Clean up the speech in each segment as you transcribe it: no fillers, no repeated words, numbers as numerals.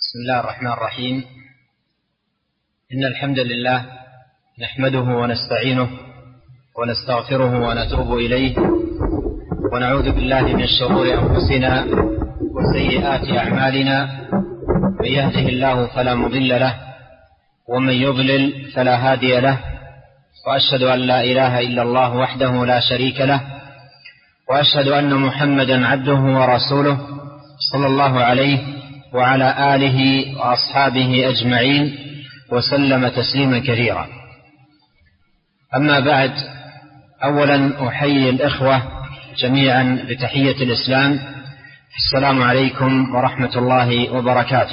بسم الله الرحمن الرحيم. إن الحمد لله نحمده ونستعينه ونستغفره ونتوب إليه ونعوذ بالله من شرور أنفسنا وسيئات أعمالنا، من يهده الله فلا مضل له ومن يضلل فلا هادي له، وأشهد أن لا إله إلا الله وحده لا شريك له، وأشهد أن محمدا عبده ورسوله صلى الله عليه وعلى آله وأصحابه أجمعين وسلم تسليما كثيرا. أما بعد، أولا أحيي الإخوة جميعا بتحية الإسلام، السلام عليكم ورحمة الله وبركاته.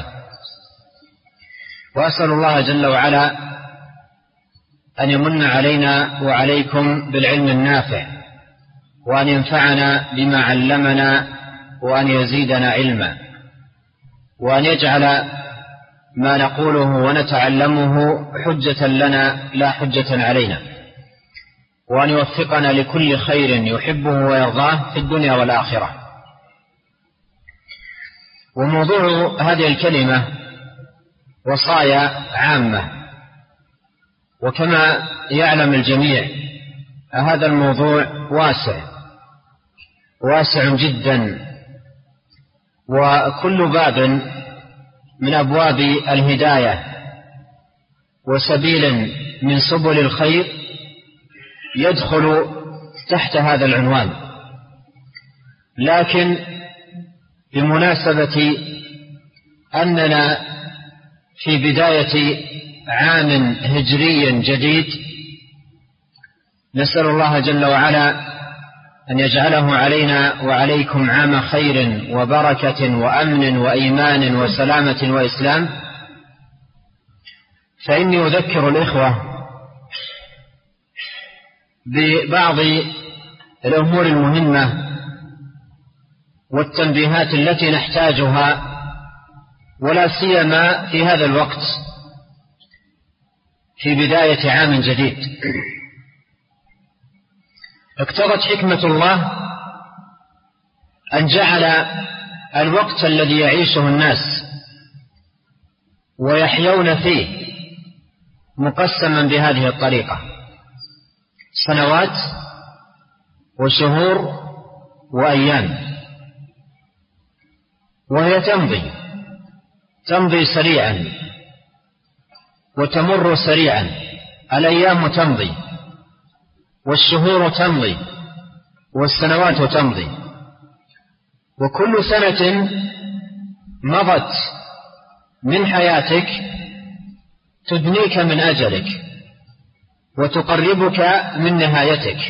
وأسأل الله جل وعلا أن يمن علينا وعليكم بالعلم النافع، وأن ينفعنا بما علمنا، وأن يزيدنا علما، وأن يجعل ما نقوله ونتعلمه حجة لنا لا حجة علينا، وأن يوفقنا لكل خير يحبه ويرضاه في الدنيا والآخرة. وموضوع هذه الكلمة وصايا عامة، وكما يعلم الجميع هذا الموضوع واسع جدا، وكل باب من أبواب الهداية وسبيل من سبل الخير يدخل تحت هذا العنوان. لكن بمناسبة أننا في بداية عام هجري جديد، نسأل الله جل وعلا أن يجعله علينا وعليكم عام خير وبركة وأمن وإيمان وسلامة وإسلام. فإني أذكر الإخوة ببعض الأمور المهمة والتنبيهات التي نحتاجها، ولا سيما في هذا الوقت في بداية عام جديد. اقتضت حكمة الله أن جعل الوقت الذي يعيشه الناس ويحيون فيه مقسما بهذه الطريقة: سنوات وشهور وأيام، وهي تمضي سريعا وتمر سريعا. الأيام تمضي، والشهور تمضي، والسنوات تمضي، وكل سنة مضت من حياتك تدنيك من أجلك وتقربك من نهايتك،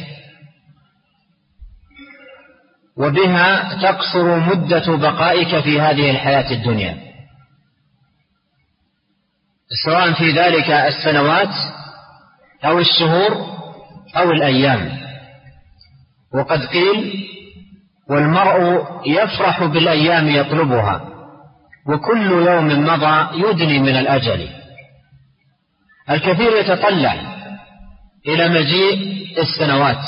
وبها تقصر مدة بقائك في هذه الحياة الدنيا، سواء في ذلك السنوات أو الشهور أو الأيام. وقد قيل: والمرء يفرح بالأيام يطلبها، وكل يوم مضى يدني من الأجل. الكثير يتطلع إلى مجيء السنوات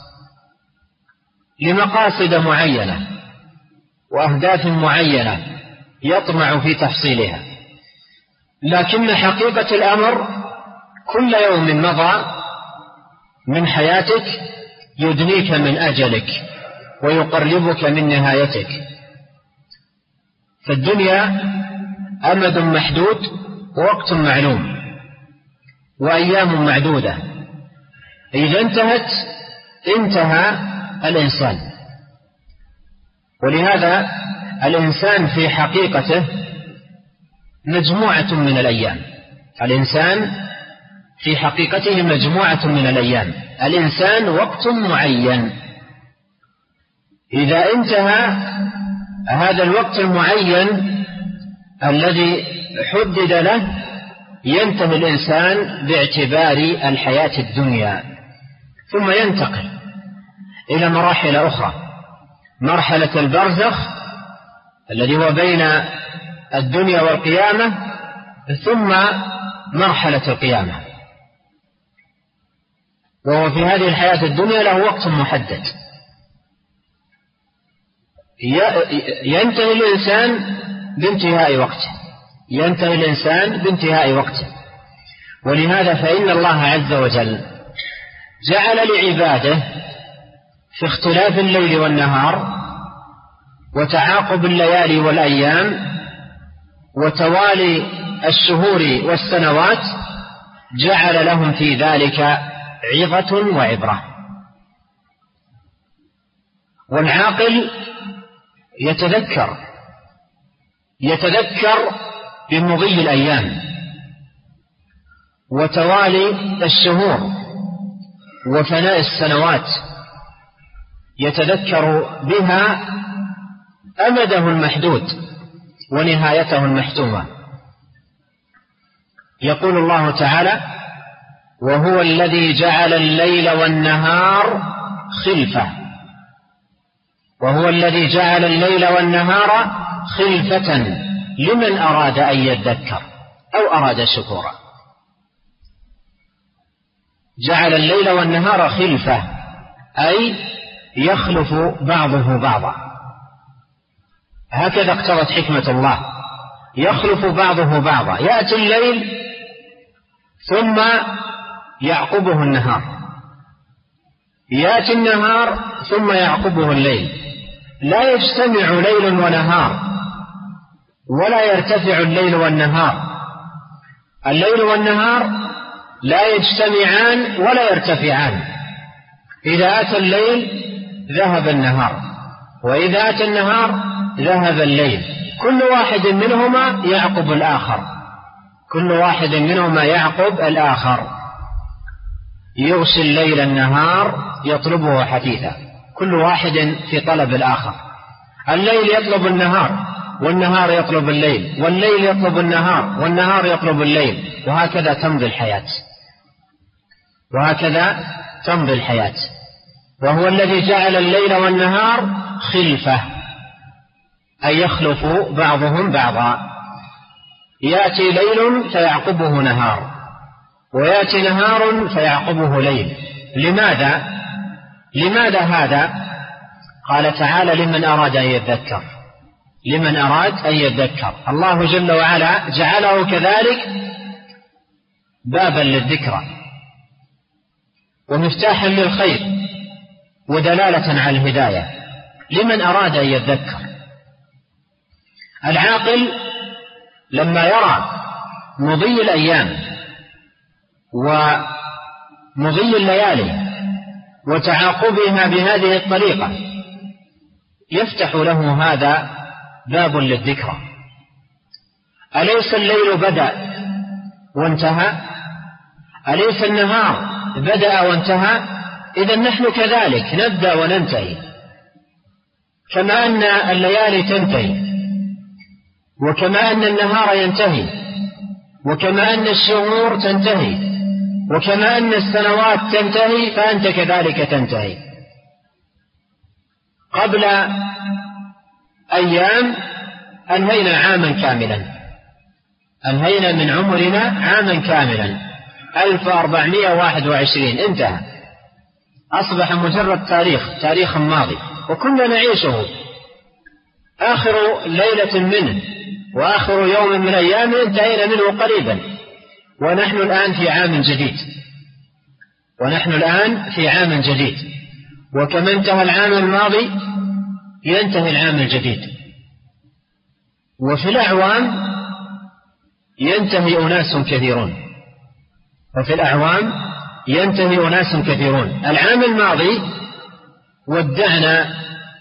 لمقاصد معينة وأهداف معينة يطمع في تحصيلها، لكن حقيقة الأمر كل يوم مضى من حياتك يدنيك من أجلك ويقربك من نهايتك. فالدنيا أمد محدود ووقت معلوم وأيام معدودة، إذا انتهت انتهى الإنسان. ولهذا الإنسان في حقيقته مجموعة من الأيام. الإنسان في حقيقته مجموعة من الأيام. الإنسان وقت معين، إذا انتهى هذا الوقت المعين الذي حدد له ينتهي الإنسان باعتبار الحياة الدنيا، ثم ينتقل إلى مراحل أخرى: مرحلة البرزخ الذي هو بين الدنيا والقيامة، ثم مرحلة القيامة. وهو في هذه الحياة الدنيا له وقت محدد، ينتهي الإنسان بانتهاء وقته، ينتهي الإنسان بانتهاء وقته. ولهذا فإن الله عز وجل جعل لعباده في اختلاف الليل والنهار وتعاقب الليالي والأيام وتوالي الشهور والسنوات، جعل لهم في ذلك عظة وعبرة. والعاقل يتذكر بمضي الأيام وتوالي الشهور وفناء السنوات، يتذكر بها أمده المحدود ونهايته المحتومة. يقول الله تعالى: وهو الذي جعل الليل والنهار خلفة. وهو الذي جعل الليل والنهار خلفة لمن أراد أن يذكر أو أراد شكورا. جعل الليل والنهار خلفة أي يخلف بعضه بعضا. هكذا اقتضت حكمة الله، يخلف بعضه بعضا. يأتي الليل ثم يعقبه النهار، يأتي النهار ثم يعقبه الليل. لا يجتمع ليل ونهار ولا يرتفع الليل والنهار. الليل والنهار لا يجتمعان ولا يرتفعان. إذا أتى الليل ذهب النهار، وإذا أتى النهار ذهب الليل. كل واحد منهما يعقب الآخر، كل واحد منهما يعقب الآخر. يغشي الليل النهار يطلبه حثيثا، كل واحد في طلب الآخر. الليل يطلب النهار، والنهار يطلب الليل، والليل يطلب النهار، والنهار يطلب الليل، وهكذا تمضي الحياة، وهكذا تمضي الحياة. وهو الذي جعل الليل والنهار خلفة أي يخلف بعضهم بعضا. يأتي ليل فيعقبه نهار، ويأتي نهار فيعقبه ليل. لماذا هذا؟ قال تعالى: لمن أراد أن يذكر. لمن أراد أن يذكر. الله جل وعلا جعله كذلك بابا للذكرى ومفتاحا للخير ودلالة على الهداية لمن أراد أن يذكر. العاقل لما يرى مضي الأيام ومضي الليالي وتعاقبها بهذه الطريقة يفتح له هذا باب للذكرى. أليس الليل بدأ وانتهى؟ أليس النهار بدأ وانتهى؟ إذن نحن كذلك نبدأ وننتهي، كما أن الليالي تنتهي، وكما أن النهار ينتهي، وكما أن الشهور تنتهي، وكما أن السنوات تنتهي، فأنت كذلك تنتهي. قبل أيام أنهينا عاما كاملا، أنهينا من عمرنا عاما كاملا 1421 انتهى، أصبح مجرد تاريخ ماضي، وكنا نعيشه. آخر ليلة منه وآخر يوم من أيام انتهينا منه قريبا، ونحن الآن في عام جديد، وكما انتهى العام الماضي ينتهي العام الجديد. وفي الأعوام ينتهي أناس كثيرون. العام الماضي ودعنا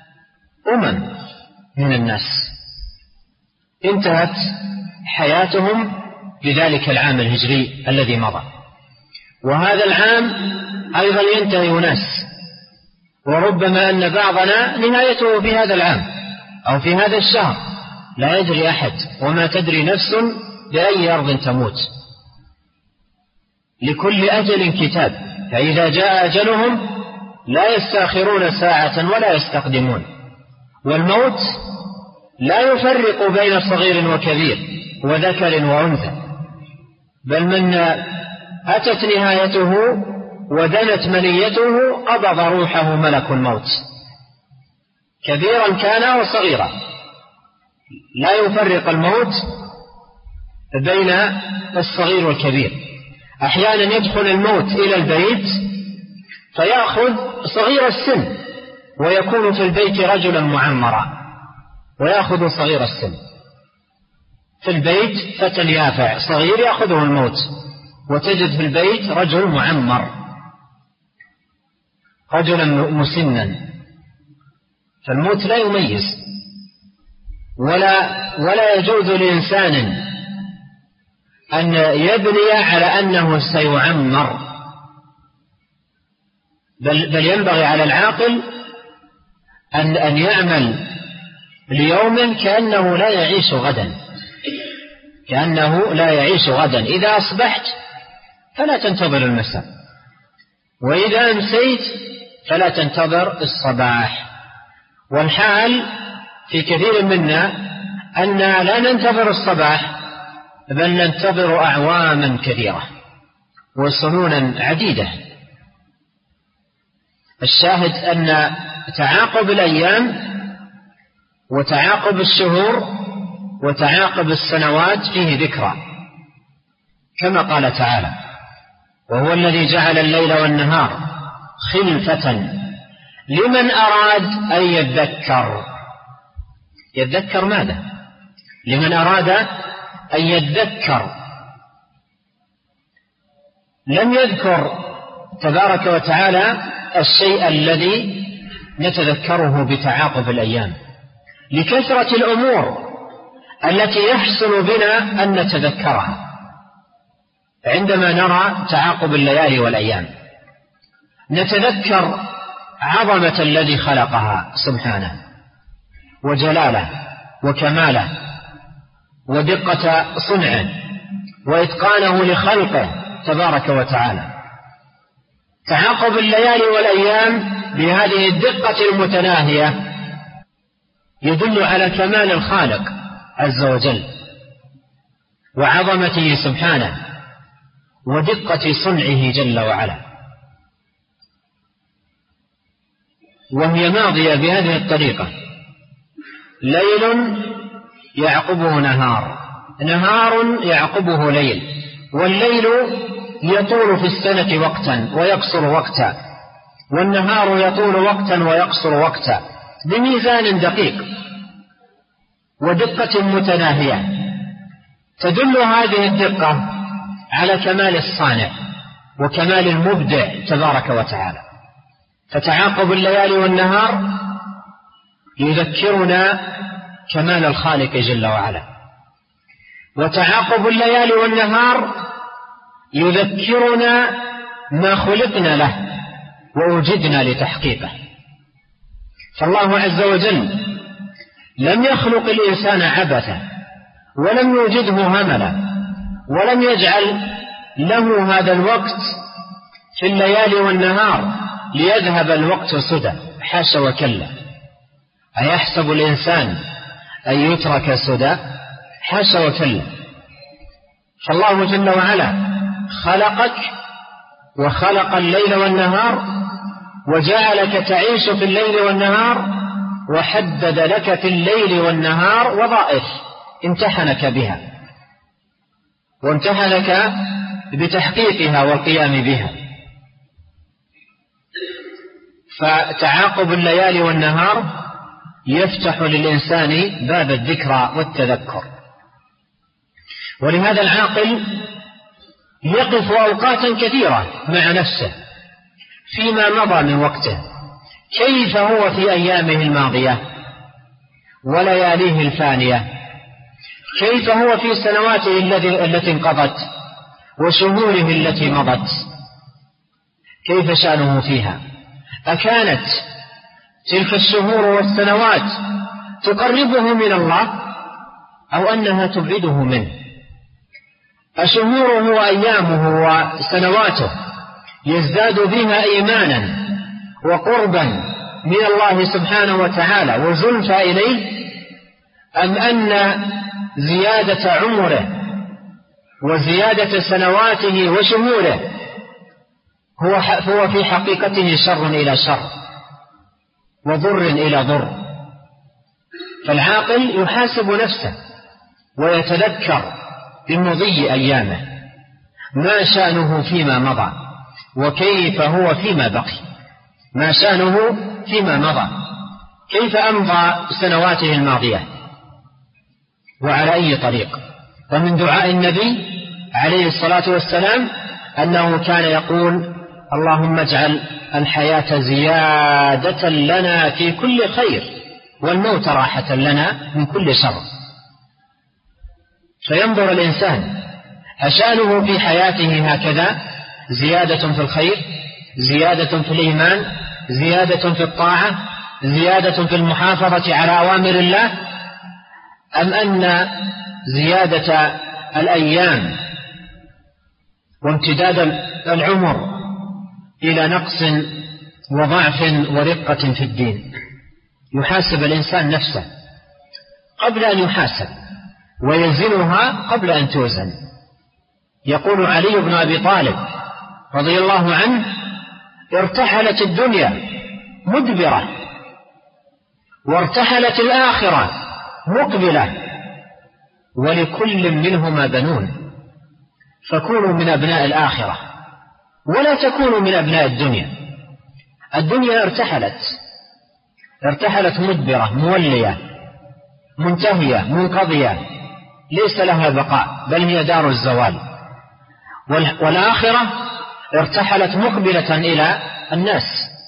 من الناس انتهت حياتهم بذلك العام الهجري الذي مضى، وهذا العام أيضا ينتهي أناس، وربما أن بعضنا نهايته في هذا العام أو في هذا الشهر، لا يدري أحد، وما تدري نفس بأي أرض تموت. لكل أجل كتاب، فإذا جاء أجلهم لا يستأخرون ساعة ولا يستقدمون. والموت لا يفرق بين صغير وكبير وذكر وأنثى، بل من أتت نهايته ودنت منيته قبض روحه ملك الموت، كبيرا كان وصغيرا، لا يفرق الموت بين الصغير والكبير. أحيانا يدخل الموت إلى البيت فيأخذ صغير السن ويكون في البيت رجلا معمرا، ويأخذ صغير السن في البيت، فتى يافع صغير يأخذه الموت، وتجد في البيت رجل معمر، رجلا مسنا. فالموت لا يميز، ولا يجوز لإنسان أن يبني على أنه سيعمر، بل ينبغي على العاقل أن يعمل ليوم كأنه لا يعيش غدا، كأنه لا يعيش غدا. إذا أصبحت فلا تنتظر المساء، وإذا أمسيت فلا تنتظر الصباح. والحال في كثير منا أننا لا ننتظر الصباح، بل ننتظر أعواما كثيرة وسنونا عديدة. الشاهد أن تعاقب الأيام وتعاقب الشهور وتعاقب السنوات فيه ذكرى، كما قال تعالى: وهو الذي جعل الليل والنهار خلفة لمن أراد أن يذكر. يذكر ماذا؟ لمن أراد أن يذكر. لم يذكر تبارك وتعالى الشيء الذي نتذكره بتعاقب الأيام، لكثرة الأمور التي يحسن بنا أن نتذكرها عندما نرى تعاقب الليالي والأيام. نتذكر عظمة الذي خلقها سبحانه، وجلاله وكماله ودقة صنعه وإتقانه لخلقه تبارك وتعالى. تعاقب الليالي والأيام بهذه الدقة المتناهية يدل على كمال الخالق عز وجل وعظمته سبحانه ودقة صنعه جل وعلا، وهي ماضية بهذه الطريقة: ليل يعقبه نهار، نهار يعقبه ليل، والليل يطول في السنة وقتا ويقصر وقتا، والنهار يطول وقتا ويقصر وقتا، بميزان دقيق ودقة متناهية. تدل هذه الدقة على كمال الصانع وكمال المبدع تبارك وتعالى. فتعاقب الليالي والنهار يذكرنا كمال الخالق جل وعلا، وتعاقب الليالي والنهار يذكرنا ما خلقنا له ووجدنا لتحقيقه. فالله عز وجل لم يخلق الإنسان عبثا، ولم يوجده هملا، ولم يجعل له هذا الوقت في الليالي والنهار ليذهب الوقت سدى، حاشا وكلا. أيحسب الإنسان أن يترك سدى؟ حاشا وكلا. فالله جل وعلا خلقك وخلق الليل والنهار، وجعلك تعيش في الليل والنهار، وحدد لك في الليل والنهار وظائف امتحنك بها، وامتحنك بتحقيقها والقيام بها. فتعاقب الليالي والنهار يفتح للإنسان باب الذكرى والتذكر. ولهذا العاقل يقف أوقاتا كثيرة مع نفسه فيما مضى من وقته، كيف هو في أيامه الماضية ولياليه الفانية، كيف هو في سنواته التي انقضت وشهوره التي مضت، كيف شأنه فيها. أكانت تلك الشهور والسنوات تقربه من الله أو أنها تبعده منه؟ أشهوره وأيامه وسنواته يزداد بها إيمانا وقربا من الله سبحانه وتعالى وزلفى إليه، أم أن زيادة عمره وزيادة سنواته وشهوره هو في حقيقته شر إلى شر وضر إلى ضر؟ فالعاقل يحاسب نفسه ويتذكر بمضي أيامه ما شأنه فيما مضى وكيف هو فيما بقي. ما شأنه فيما مضى، كيف أمضى سنواته الماضية وعلى أي طريق. ومن دعاء النبي عليه الصلاة والسلام أنه كان يقول: اللهم اجعل الحياة زيادة لنا في كل خير والموت راحة لنا من كل شر. فينظر الإنسان أشأنه في حياته هكذا زيادة في الخير، زيادة في الإيمان، زيادة في الطاعة، زيادة في المحافظة على أوامر الله، أم أن زيادة الأيام وامتداد العمر إلى نقص وضعف ورقة في الدين. يحاسب الإنسان نفسه قبل أن يحاسب، ويزنها قبل أن توزن. يقول علي بن أبي طالب رضي الله عنه: ارتحلت الدنيا مدبرة وارتحلت الآخرة مقبلة ولكل منهما بنون، فكونوا من أبناء الآخرة ولا تكونوا من أبناء الدنيا. الدنيا ارتحلت مدبرة مولية منتهية منقضية ليس لها بقاء، بل هي دار الزوال. والآخرة ارتحلت مقبلة إلى الناس.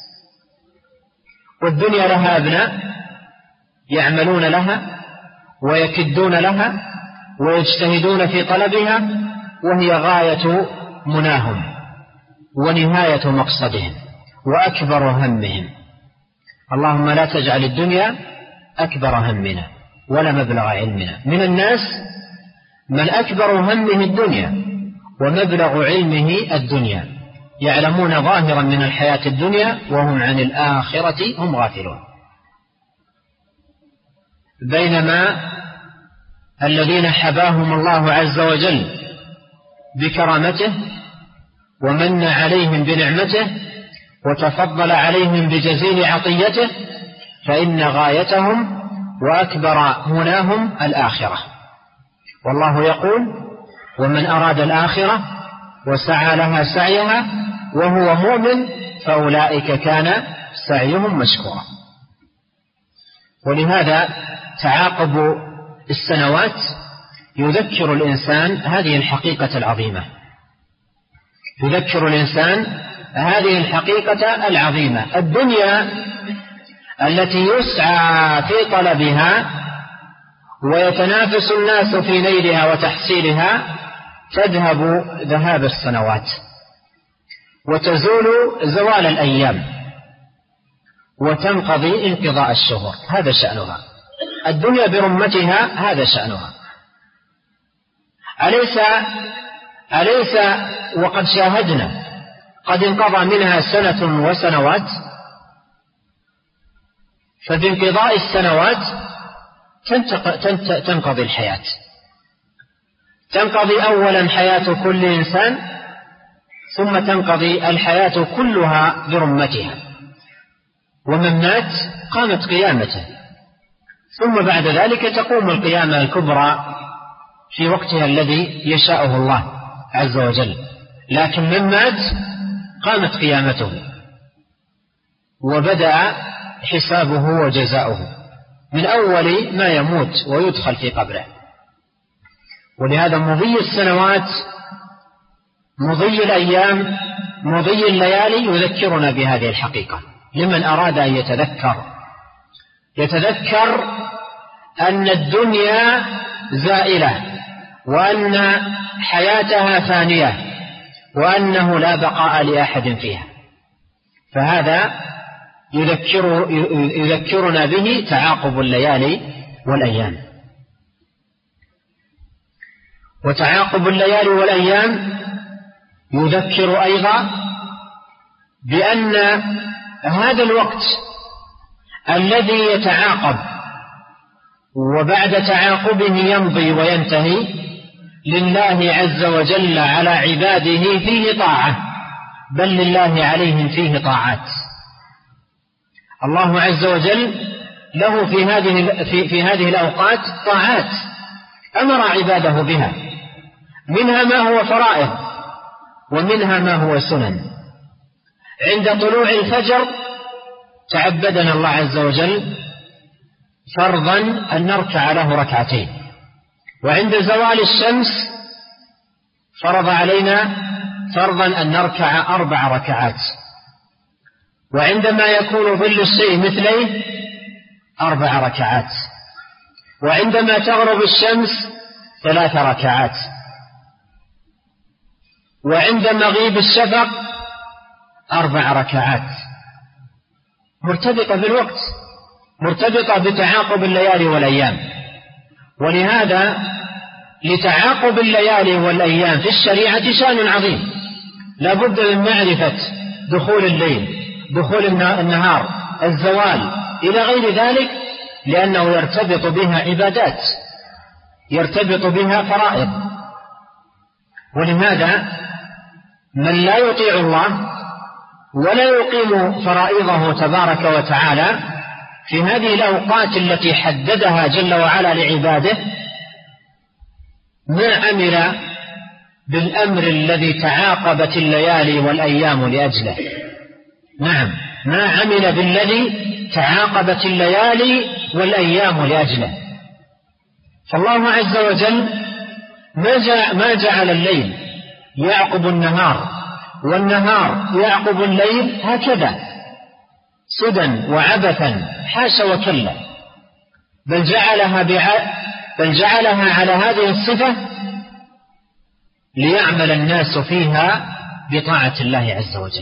والدنيا لها أبناء يعملون لها ويكدون لها ويجتهدون في طلبها، وهي غاية مناهم ونهاية مقصدهم وأكبر همهم. اللهم لا تجعل الدنيا أكبر همنا ولا مبلغ علمنا. من الناس من أكبر همه الدنيا ومبلغ علمه الدنيا، يعلمون ظاهرا من الحياة الدنيا وهم عن الآخرة هم غافلون. بينما الذين حباهم الله عز وجل بكرامته ومن عليهم بنعمته وتفضل عليهم بجزيل عطيته، فإن غايتهم وأكبر مناهم الآخرة. والله يقول: ومن أراد الآخرة وسعى لها سعيها وهو مؤمن فأولئك كان سعيهم مشكورا. ولهذا تعاقب السنوات يذكر الإنسان هذه الحقيقة العظيمة، يذكر الإنسان هذه الحقيقة العظيمة. الدنيا التي يسعى في طلبها ويتنافس الناس في نيلها وتحصيلها تذهب ذهاب السنوات وتزول زوال الأيام وتنقضي انقضاء الشهور. هذا شأنها الدنيا برمتها، هذا شأنها. أليس وقد شاهدنا قد انقضى منها سنة وسنوات؟ فبانقضاء السنوات تنقضي الحياة. تنقضي أولا حياة كل إنسان، ثم تنقضي الحياة كلها برمتها. ومن مات قامت قيامته، ثم بعد ذلك تقوم القيامة الكبرى في وقتها الذي يشاءه الله عز وجل. لكن من مات قامت قيامته وبدأ حسابه وجزاؤه من أول ما يموت ويدخل في قبره. ولهذا مضي السنوات، مضي الأيام، مضي الليالي يذكرنا بهذه الحقيقة. لمن أراد أن يتذكر أن الدنيا زائلة وأن حياتها فانية وأنه لا بقاء لأحد فيها. فهذا يذكرنا به تعاقب الليالي والأيام. وتعاقب الليالي والأيام يذكر أيضا بأن هذا الوقت الذي يتعاقب وبعد تعاقبه يمضي وينتهي لله عز وجل على عباده فيه طاعة، بل لله عليهم فيه طاعات. الله عز وجل له في هذه الأوقات طاعات أمر عباده بها، منها ما هو فرائض ومنها ما هو سنن. عند طلوع الفجر تعبدنا الله عز وجل فرضا أن نركع له ركعتين، وعند زوال الشمس فرض علينا فرضا أن نركع 4 ركعات، وعندما يكون ظل الشيء مثليه 4 ركعات، وعندما تغرب الشمس 3 ركعات، وعند مغيب الشفق 4 ركعات، مرتبطة بالوقت، مرتبطة بتعاقب الليالي والأيام. ولهذا لتعاقب الليالي والأيام في الشريعة شأن عظيم، لا بد من معرفة دخول الليل، دخول النهار، الزوال إلى غير ذلك، لأنه يرتبط بها عبادات، يرتبط بها فرائض. ولهذا من لا يطيع الله ولا يقيم فرائضه تبارك وتعالى في هذه الأوقات التي حددها جل وعلا لعباده ما عمل بالأمر الذي تعاقبت الليالي والأيام لأجله. نعم، ما عمل بالذي تعاقبت الليالي والأيام لأجله. فالله عز وجل ما جعل الليل يعقب النهار والنهار يعقب الليل هكذا سدى وعبثا، حاشا وكلا، بل جعلها على هذه الصفة ليعمل الناس فيها بطاعة الله عز وجل.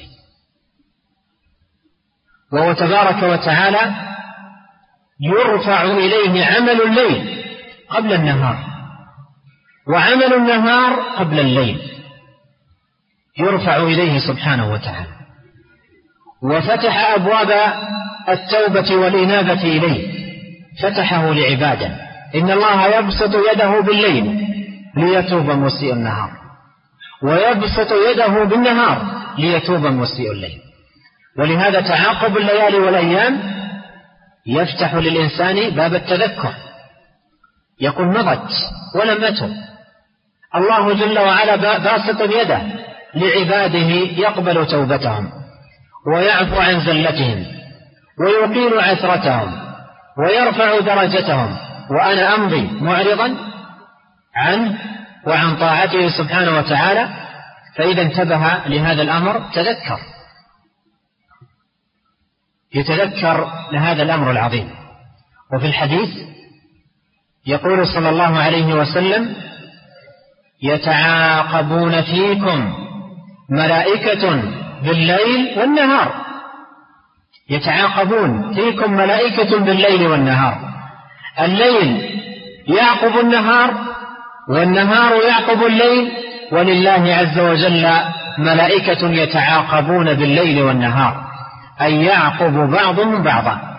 وهو تبارك وتعالى يرفع إليه عمل الليل قبل النهار، وعمل النهار قبل الليل، يرفع إليه سبحانه وتعالى. وفتح أبواب التوبة والإنابة إليه، فتحه لعباده. إن الله يبسط يده بالليل ليتوب مسيء النهار، ويبسط يده بالنهار ليتوب مسيء الليل. ولهذا تعاقب الليالي والأيام يفتح للإنسان باب التذكر، يقول مضت ولم أتب. الله جل وعلا باسط يده لعباده يقبل توبتهم ويعفو عن زلتهم ويقيل عثرتهم ويرفع درجتهم، وأنا أمضي معرضا عنه وعن طاعته سبحانه وتعالى. فإذا انتبه لهذا الأمر يتذكر لهذا الأمر العظيم. وفي الحديث يقول صلى الله عليه وسلم: يتعاقبون فيكم ملائكة بالليل والنهار، يتعاقبون فيكم ملائكة بالليل والنهار، الليل يعقب النهار والنهار يعقب الليل، ولله عز وجل ملائكة يتعاقبون بالليل والنهار، أي يعقب بعضهم بعضا،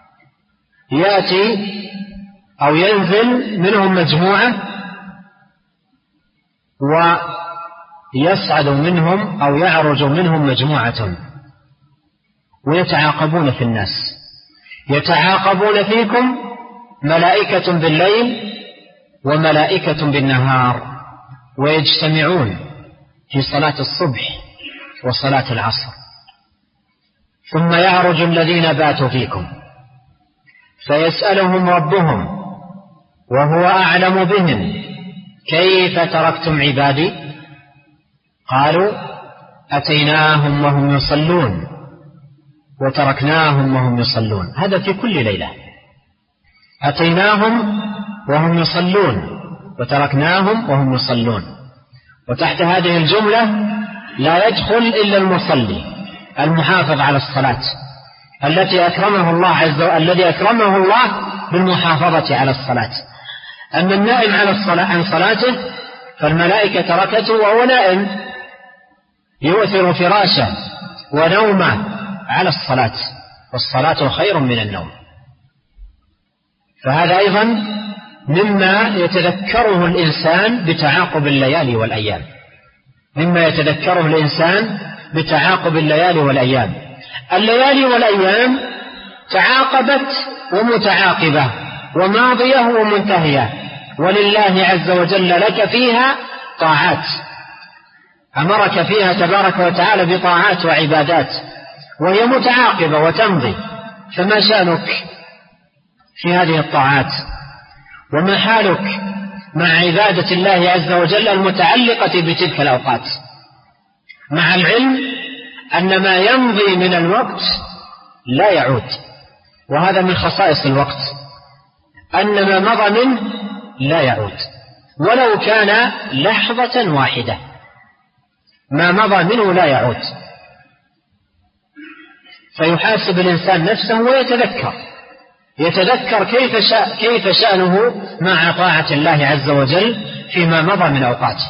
يأتي أو ينزل منهم مجموعة ويصعد منهم أو يعرج منهم مجموعة، ويتعاقبون في الناس. يتعاقبون فيكم ملائكة بالليل وملائكة بالنهار، ويجتمعون في صلاة الصبح وصلاة العصر. ثم يعرج الذين باتوا فيكم فيسألهم ربهم وهو أعلم بهم: كيف تركتم عبادي؟ قالوا: أتيناهم وهم يصلون وتركناهم وهم يصلون. هذا في كل ليلة، أتيناهم وهم يصلون وتركناهم وهم يصلون. وتحت هذه الجملة لا يدخل إلا المصلي المحافظ على الصلاة الذي أكرمه الله بالمحافظة على الصلاة. أما النائم عن صلاته فالملائكة تركته وهو نائم، يؤثر فراشه ونومه على الصلاة، والصلاة خير من النوم. فهذا أيضا مما يتذكره الإنسان بتعاقب الليالي والأيام، مما يتذكره الإنسان بتعاقب الليالي والأيام. الليالي والأيام تعاقبت ومتعاقبة وماضية ومنتهية، ولله عز وجل لك فيها طاعات أمرك فيها تبارك وتعالى بطاعات وعبادات وهي متعاقبة وتمضي، فما شأنك في هذه الطاعات؟ وما حالك مع عبادة الله عز وجل المتعلقة بتلك الأوقات، مع العلم أن ما يمضي من الوقت لا يعود؟ وهذا من خصائص الوقت، أن ما مضى منه لا يعود ولو كان لحظة واحدة، ما مضى منه لا يعود. فيحاسب الإنسان نفسه ويتذكر كيف شأنه مع طاعة الله عز وجل فيما مضى من أوقاته،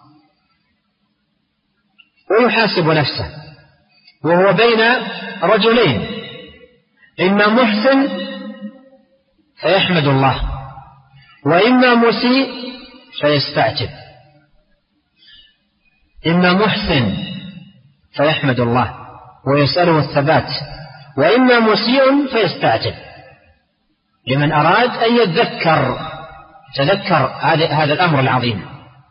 ويحاسب نفسه وهو بين رجلين: إما محسن فيحمد الله، وإما مسيء فيستعتب. إما محسن فيحمد الله ويسأله الثبات، وإما مسيء فيستعتب، لمن أراد أن يتذكر هذا الأمر العظيم.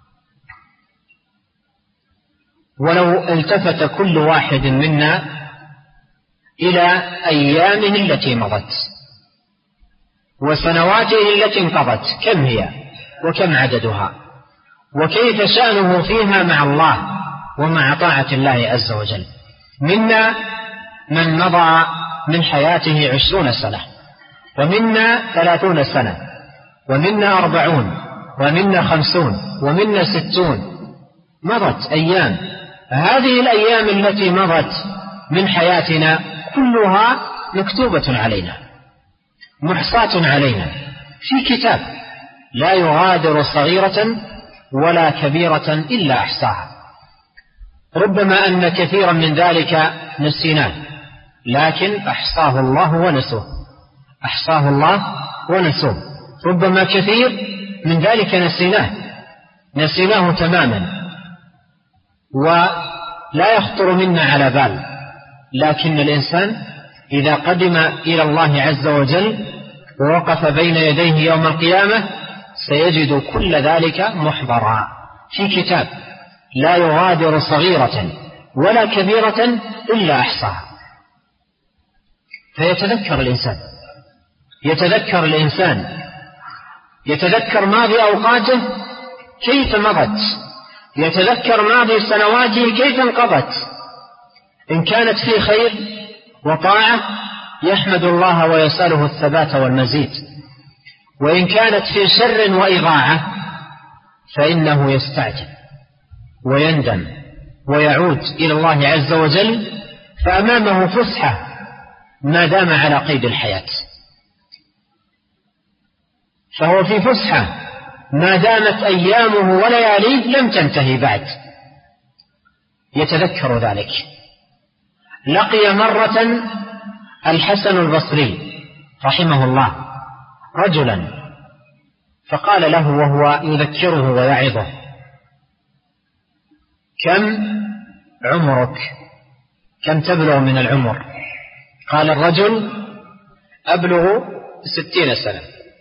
ولو التفت كل واحد منا إلى أيامه التي مضت وسنواته التي انقضت، كم هي وكم عددها، وكيف شأنه فيها مع الله ومع طاعة الله عز وجل. منا من مضى من حياته 20 سنة، ومنا 30 سنة، ومنا 40، ومنا 50، ومنا 60. مضت أيام، هذه الأيام التي مضت من حياتنا كلها مكتوبة علينا، محصاة علينا في كتاب لا يغادر صغيرة ولا كبيرة إلا أحصاها. ربما أن كثيرا من ذلك نسيناه، لكن أحصاه الله ونسوه، أحصاه الله ونسوه. ربما كثير من ذلك نسيناه تماما ولا يخطر منا على بال، لكن الإنسان إذا قدم إلى الله عز وجل ووقف بين يديه يوم القيامة سيجد كل ذلك محضرا في كتاب لا يغادر صغيرة ولا كبيرة إلا أحصاها. فيتذكر الإنسان يتذكر ماضي أوقاته كيف مضت، يتذكر ماضي سنواته كيف انقضت. إن كانت في خير وطاعة يحمد الله ويسأله الثبات والمزيد، وإن كانت في شر وإضاعة فإنه يستعجل ويندم ويعود إلى الله عز وجل، فأمامه فسحة ما دام على قيد الحياة، فهو في فسحة ما دامت أيامه ولياليه لم تنتهي بعد. يتذكر ذلك. لقي مرة الحسن البصري رحمه الله رجلا، فقال له وهو يذكره ويعظه: كم عمرك؟ كم تبلغ من العمر؟ قال الرجل: أبلغ 60 سنة.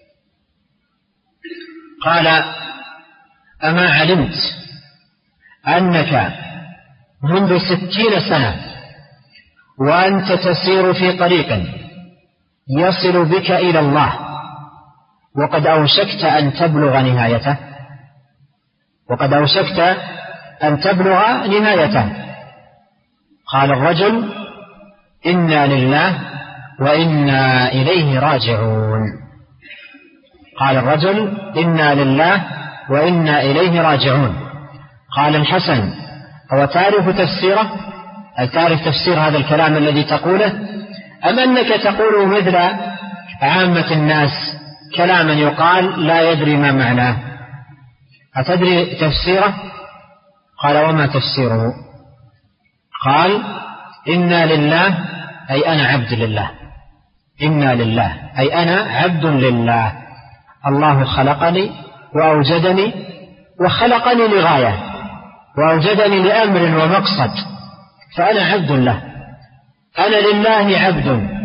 قال: أما علمت أنك منذ 60 سنة وأنت تسير في طريق يصل بك إلى الله وقد أوشكت أن تبلغ نهايته؟ وقد أوشكت أن تبلغ نهايته. قال الرجل: إنا لله وإنا إليه راجعون. قال الرجل: إنا لله وإنا إليه راجعون. قال الحسن: هو تعرف تفسيره؟ هل تعرف تفسير هذا الكلام الذي تقوله، أم أنك تقول مثل عامة الناس كلاما يقال لا يدري ما معناه؟ أتدري تفسيره؟ قال: وما تفسيره؟ قال: إنا لله أي أنا عبد لله. إنا لله أي أنا عبد لله. الله خلقني وأوجدني، وخلقني لغاية، وأوجدني لأمر ومقصد، فأنا عبد له. أنا لله عبد،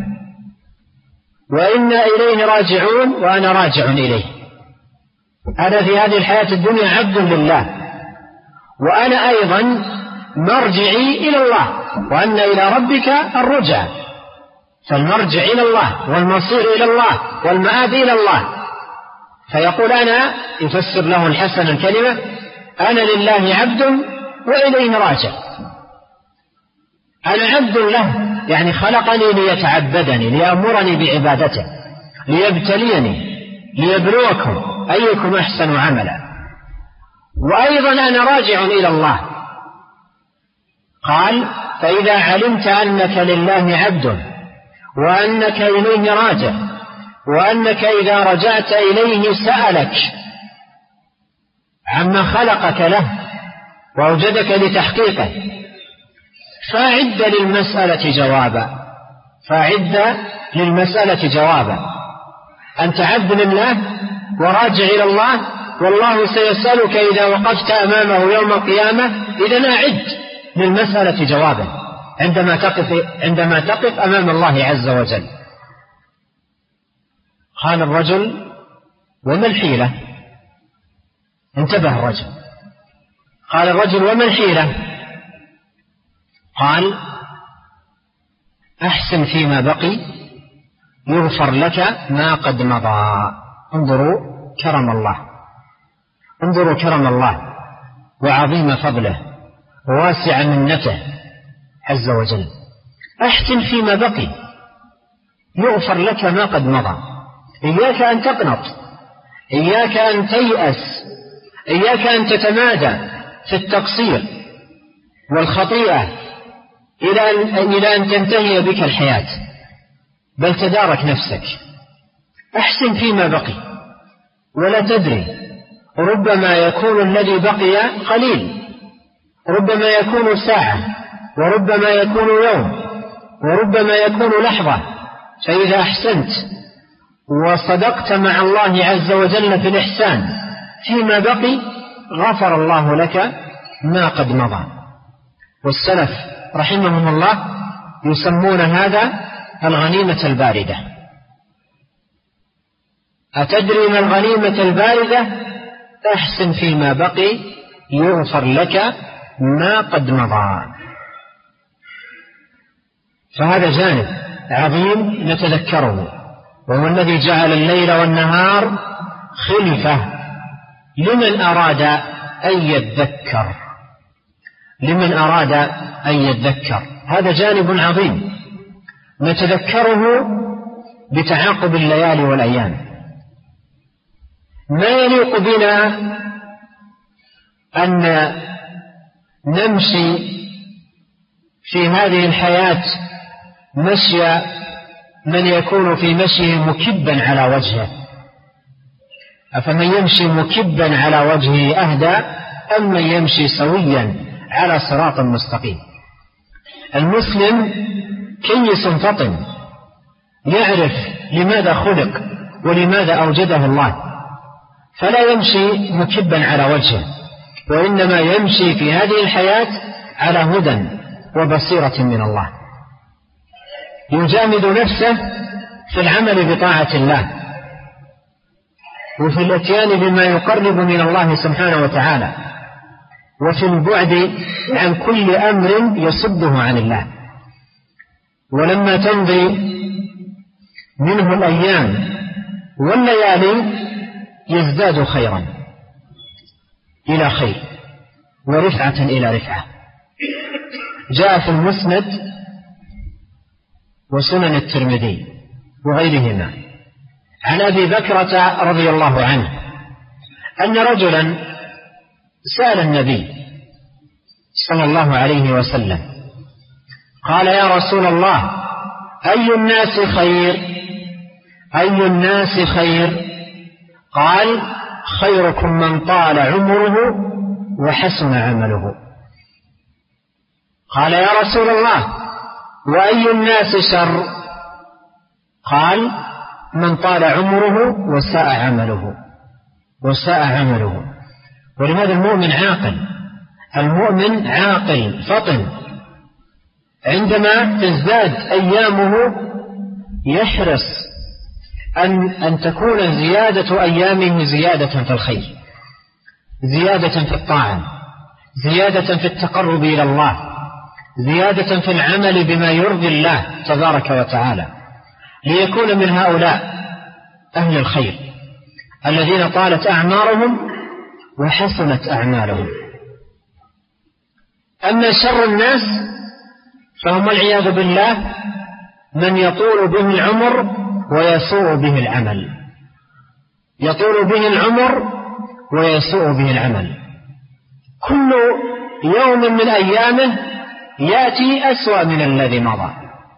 وإنا إليه راجعون، وأنا راجع إليه. أنا في هذه الحياة الدنيا عبد لله، وأنا أيضا مرجعي إلى الله، وأن إلى ربك الرجع، فالمرجع إلى الله والمصير إلى الله والمآب إلى الله. فيقول أنا، يفسر له الحسن الكلمة: أنا لله عبد وإليه راجع. أنا عبد له، يعني خلقني ليتعبدني، ليأمرني بعبادته، ليبتليني، ليبلوكم أيكم أحسن عملا. وأيضا أنا راجع إلى الله. قال: فإذا علمت أنك لله عبد وأنك إليه راجع، وأنك إذا رجعت إليه سألك عما خلقك له وأوجدك لتحقيقه، فأعد للمسألة جوابا. أنت عبد لله وراجع إلى الله، والله سيسألك إذا وقفت أمامه يوم القيامة. إذن أعد للمسألة جوابا عندما تقف أمام الله عز وجل. قال الرجل: وما الحيلة؟ انتبه الرجل. قال الرجل: وما الحيلة؟ قال: أحسن فيما بقي يغفر لك ما قد مضى. انظروا كرم الله وعظيم فضله وواسع منته عز وجل. أحسن فيما بقي يغفر لك ما قد مضى. إياك أن تقنط، إياك أن تيأس، إياك أن تتمادى في التقصير والخطيئة إلى أن تنتهي بك الحياة، بل تدارك نفسك. أحسن فيما بقي، ولا تدري، ربما يكون الذي بقي قليل، ربما يكون ساعة، وربما يكون يوم، وربما يكون لحظة. فإذا أحسنت وصدقت مع الله عز وجل في الإحسان فيما بقي، غفر الله لك ما قد مضى. والسلف رحمهم الله يسمون هذا الغنيمة الباردة. أتدري ما الغنيمة الباردة؟ أحسن فيما بقي يغفر لك ما قد مضى. فهذا جانب عظيم نتذكره، وهو الذي جعل الليل والنهار خلفة لمن أراد أن يذكر. هذا جانب عظيم نتذكره بتعاقب الليالي والأيام. ما يليق بنا أن نمشي في هذه الحياة مشي من يكون في مشيه مكبا على وجهه. أفمن يمشي مكبا على وجهه أهدى أم من يمشي سويا على صراط مستقيم؟ المسلم كيس فطن، يعرف لماذا خلق ولماذا أوجده الله، فلا يمشي مكبا على وجهه، وإنما يمشي في هذه الحياة على هدى وبصيرة من الله. يجامد نفسه في العمل بطاعة الله، وفي الاتيان بما يقرب من الله سبحانه وتعالى، وفي البعد عن كل أمر يصده عن الله. ولما تمضي منه الأيام والليالي يزداد خيرا إلى خير، ورفعة إلى رفعة. جاء في المسند وسنن الترمذي وغيرهما عن أبي بكرة رضي الله عنه أن رجلا سأل النبي صلى الله عليه وسلم، قال: يا رسول الله، أي الناس خير؟ قال: خيركم من طال عمره وحسن عمله. قال: يا رسول الله، وأي الناس شر؟ قال: من طال عمره وساء عمله. ولماذا المؤمن عاقل فطن، عندما تزداد أيامه يحرص أن تكون زيادة أيامه زيادة في الخير، زيادة في الطاعة، زيادة في التقرب إلى الله، زيادة في العمل بما يرضي الله تبارك وتعالى، ليكون من هؤلاء أهل الخير الذين طالت أعمارهم وحسنت أعمالهم. أما شر الناس فهم والعياذ بالله من يطول به العمر ويسوء به العمل، يطول به العمر ويسوء به العمل. كل يوم من أيامه يأتي أسوأ من الذي مضى،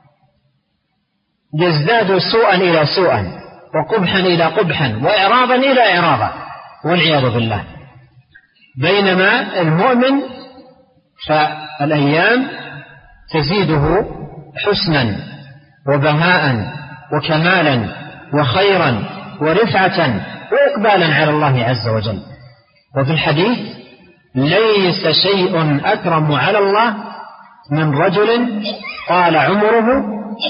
يزداد سوءا إلى سوءا وقبحا إلى قبحا وإعراضا إلى إعراضا والعياذ بالله. بينما المؤمن فالأيام تزيده حسنا وبهاء وكمالا وخيرا ورفعة وإقبالا على الله عز وجل. وفي الحديث: ليس شيء أكرم على الله من رجل طال عمره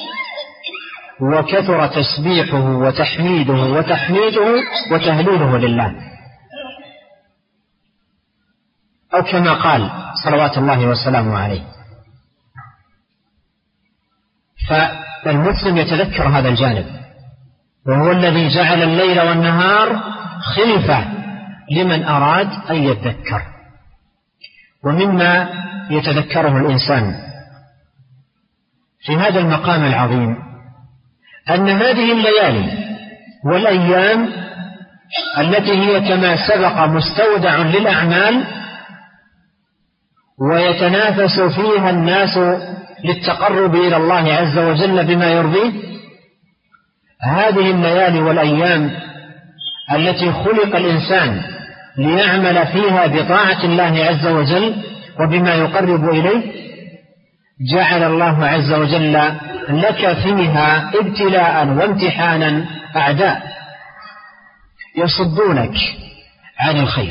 وكثر تسبيحه وتحميده وتهليله لله، أو كما قال صلوات الله وسلامه عليه. فالمسلم يتذكر هذا الجانب، وهو الذي جعل الليل والنهار خلفة لمن أراد أن يذكر. ومما يتذكره الإنسان في هذا المقام العظيم أن هذه الليالي والأيام التي هي كما سبق مستودع للأعمال ويتنافس فيها الناس للتقرب إلى الله عز وجل بما يرضيه، هذه الليالي والأيام التي خلق الإنسان ليعمل فيها بطاعة الله عز وجل وبما يقرب إليه، جعل الله عز وجل لك فيها ابتلاء وامتحانا أعداء يصدونك عن الخير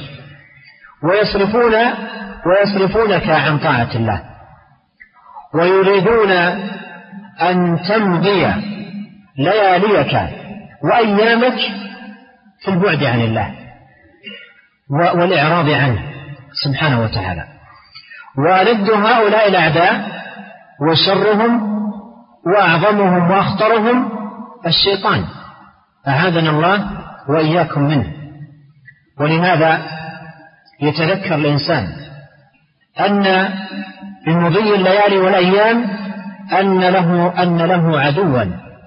ويصرفونك عن طاعة الله، ويريدون أن تمضي لياليك وأيامك في البعد عن الله والإعراض عنه سبحانه وتعالى. وألد هؤلاء الأعداء وشرهم وأعظمهم وأخطرهم الشيطان، أعاذنا الله وإياكم منه. ولهذا يتذكر الإنسان أن بمضي الليالي والأيام أن له عدوا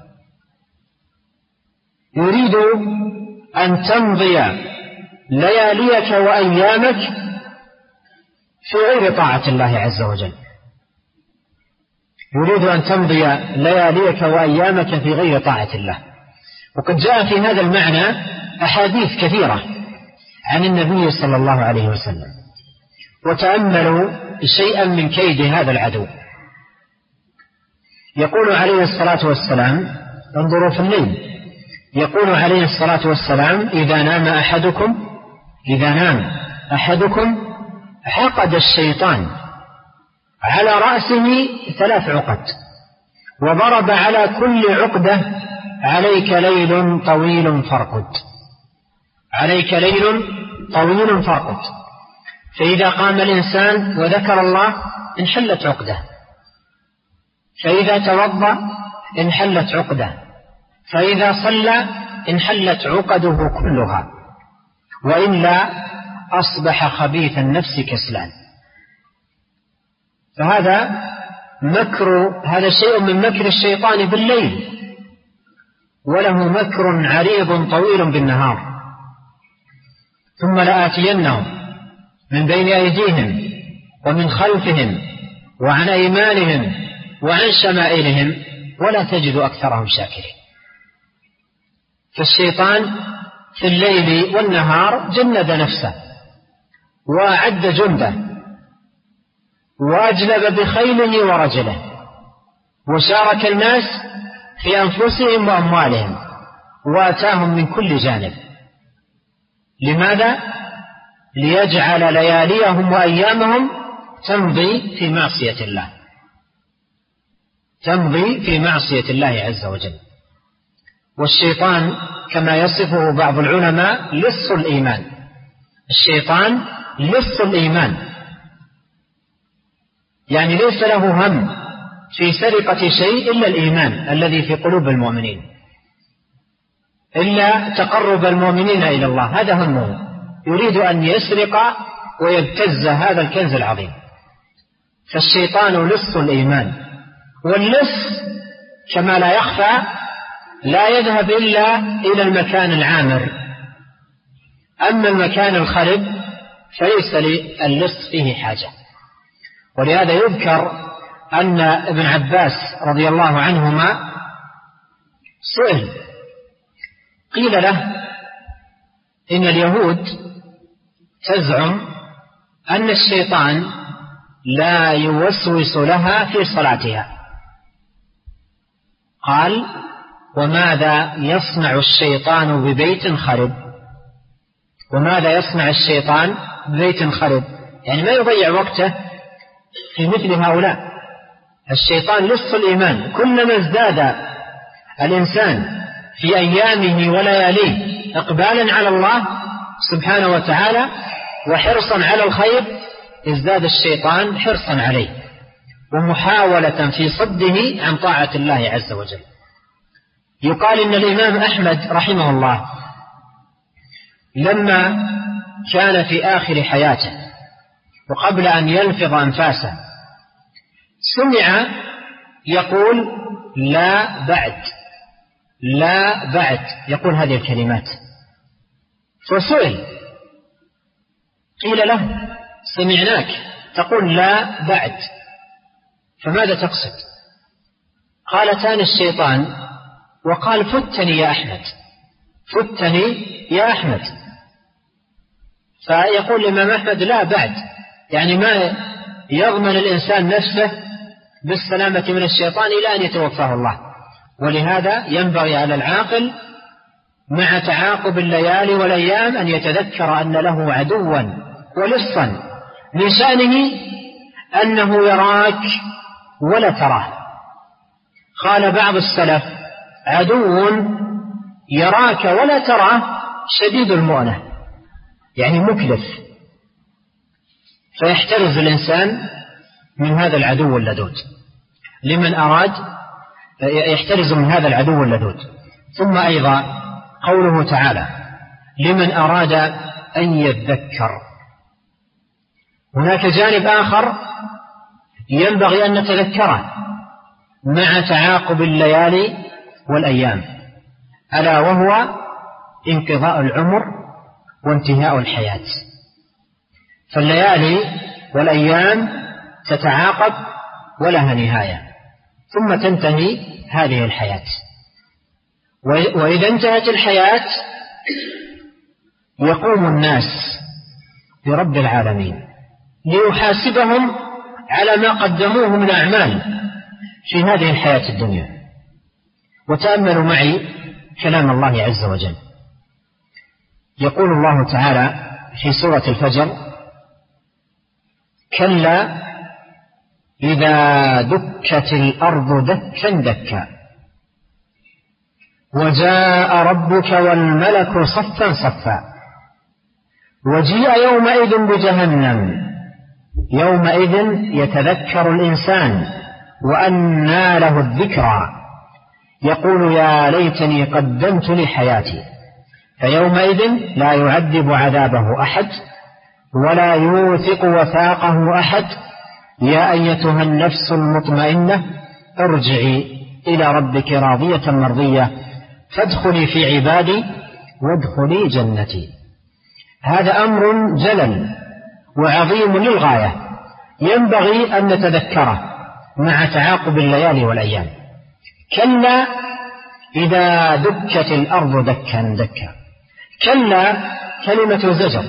يريد أن تمضي لياليك وأيامك في غير طاعة الله عز وجل، يريد أن تمضي لياليك وأيامك في غير طاعة الله. وقد جاء في هذا المعنى أحاديث كثيرة عن النبي صلى الله عليه وسلم. وتأملوا شيئا من كيد هذا العدو. يقول عليه الصلاة والسلام، انظروا في الليل، يقول عليه الصلاة والسلام: إذا نام أحدكم عقد الشيطان على رأسه 3 عقد وضرب على كل عقدة: عليك ليل طويل فارقد، عليك ليل طويل فارقد. فإذا قام الإنسان وذكر الله انحلت عقده، فإذا توضأ انحلت عقده، فإذا صلى انحلت عقده كلها، وإلا أصبح خبيث النفس كسلان. فهذا هذا شيء من مكر الشيطان بالليل، وله مكر عريض طويل بالنهار. ثم لآتينهم من بين أيديهم ومن خلفهم وعن أيمانهم وعن شمائلهم ولا تجد أكثرهم شاكرين. فالشيطان في الليل والنهار جند نفسه وأعد جنده وأجلب بخيله ورجله وشارك الناس في أنفسهم وأموالهم وأتاهم من كل جانب. لماذا؟ ليجعل لياليهم وأيامهم تمضي في معصية الله، تمضي في معصية الله عز وجل. والشيطان كما يصفه بعض العلماء لص الإيمان، الشيطان لص الإيمان، يعني ليس له هم في سرقة شيء إلا الإيمان الذي في قلوب المؤمنين، إلا تقرب المؤمنين إلى الله، هذا همه، يريد أن يسرق ويبتز هذا الكنز العظيم. فالشيطان لص الإيمان، واللص كما لا يخفى لا يذهب إلا إلى المكان العامر، أما المكان الخرب فليس للص فيه حاجة. ولهذا يذكر أن ابن عباس رضي الله عنهما سئل، قيل له إن اليهود تزعم أن الشيطان لا يوسوس لها في صلاتها، قال: وماذا يصنع الشيطان ببيت خرب؟ وماذا يصنع الشيطان ببيت خرب؟ يعني ما يضيع وقته في مثل هؤلاء. الشيطان لص الإيمان، كلما ازداد الإنسان في أيامه ولياليه إقبالا على الله سبحانه وتعالى وحرصا على الخير، ازداد الشيطان حرصا عليه ومحاولة في صده عن طاعة الله عز وجل. يقال إن الإمام أحمد رحمه الله لما كان في آخر حياته وقبل أن يلفظ أنفاسه سمع يقول: لا بعد، لا بعد، يقول هذه الكلمات. فسئل، قيل له: سمعناك تقول لا بعد، فماذا تقصد؟ قال: أتاني الشيطان وقال: فتني يا أحمد، فتني يا أحمد. فيقول الإمام أحمد: لا بعد، يعني ما يضمن الإنسان نفسه بالسلامة من الشيطان إلى أن يتوفاه الله. ولهذا ينبغي على العاقل مع تعاقب الليالي والأيام أن يتذكر أن له عدوا ولصا من شأنه أنه يراك ولا تراه. قال بعض السلف: عدو يراك ولا تراه شديد المؤنة، يعني مكلف، فيحترز الإنسان من هذا العدو اللدود لمن أراد، يحترز من هذا العدو اللدود. ثم أيضا قوله تعالى: لمن أراد أن يذكر. هناك جانب آخر ينبغي أن نتذكره مع تعاقب الليالي والأيام، ألا وهو انقضاء العمر وانتهاء الحياة. فالليالي والأيام تتعاقب ولها نهاية، ثم تنتهي هذه الحياة. وإذا انتهت الحياة يقوم الناس برب العالمين ليحاسبهم على ما قدموه من أعمال في هذه الحياة الدنيا. وتأملوا معي كلام الله عز وجل، يقول الله تعالى في سورة الفجر: كلا إذا دكت الأرض دكا دكا وجاء ربك والملك صفا صفا وجيء يومئذ بجهنم يومئذ يتذكر الإنسان وأنى له الذكرى يقول يا ليتني قدمت لحياتي فيومئذ لا يعذب عذابه أحد ولا يوثق وثاقه أحد يا أيتها النفس المطمئنة ارجعي إلى ربك راضية مرضية فادخلي في عبادي وادخلي جنتي. هذا أمر جلل وعظيم للغاية ينبغي أن نتذكره مع تعاقب الليالي والأيام. كلا إذا دكت الأرض دكا دكا. كلا كلمة زجر،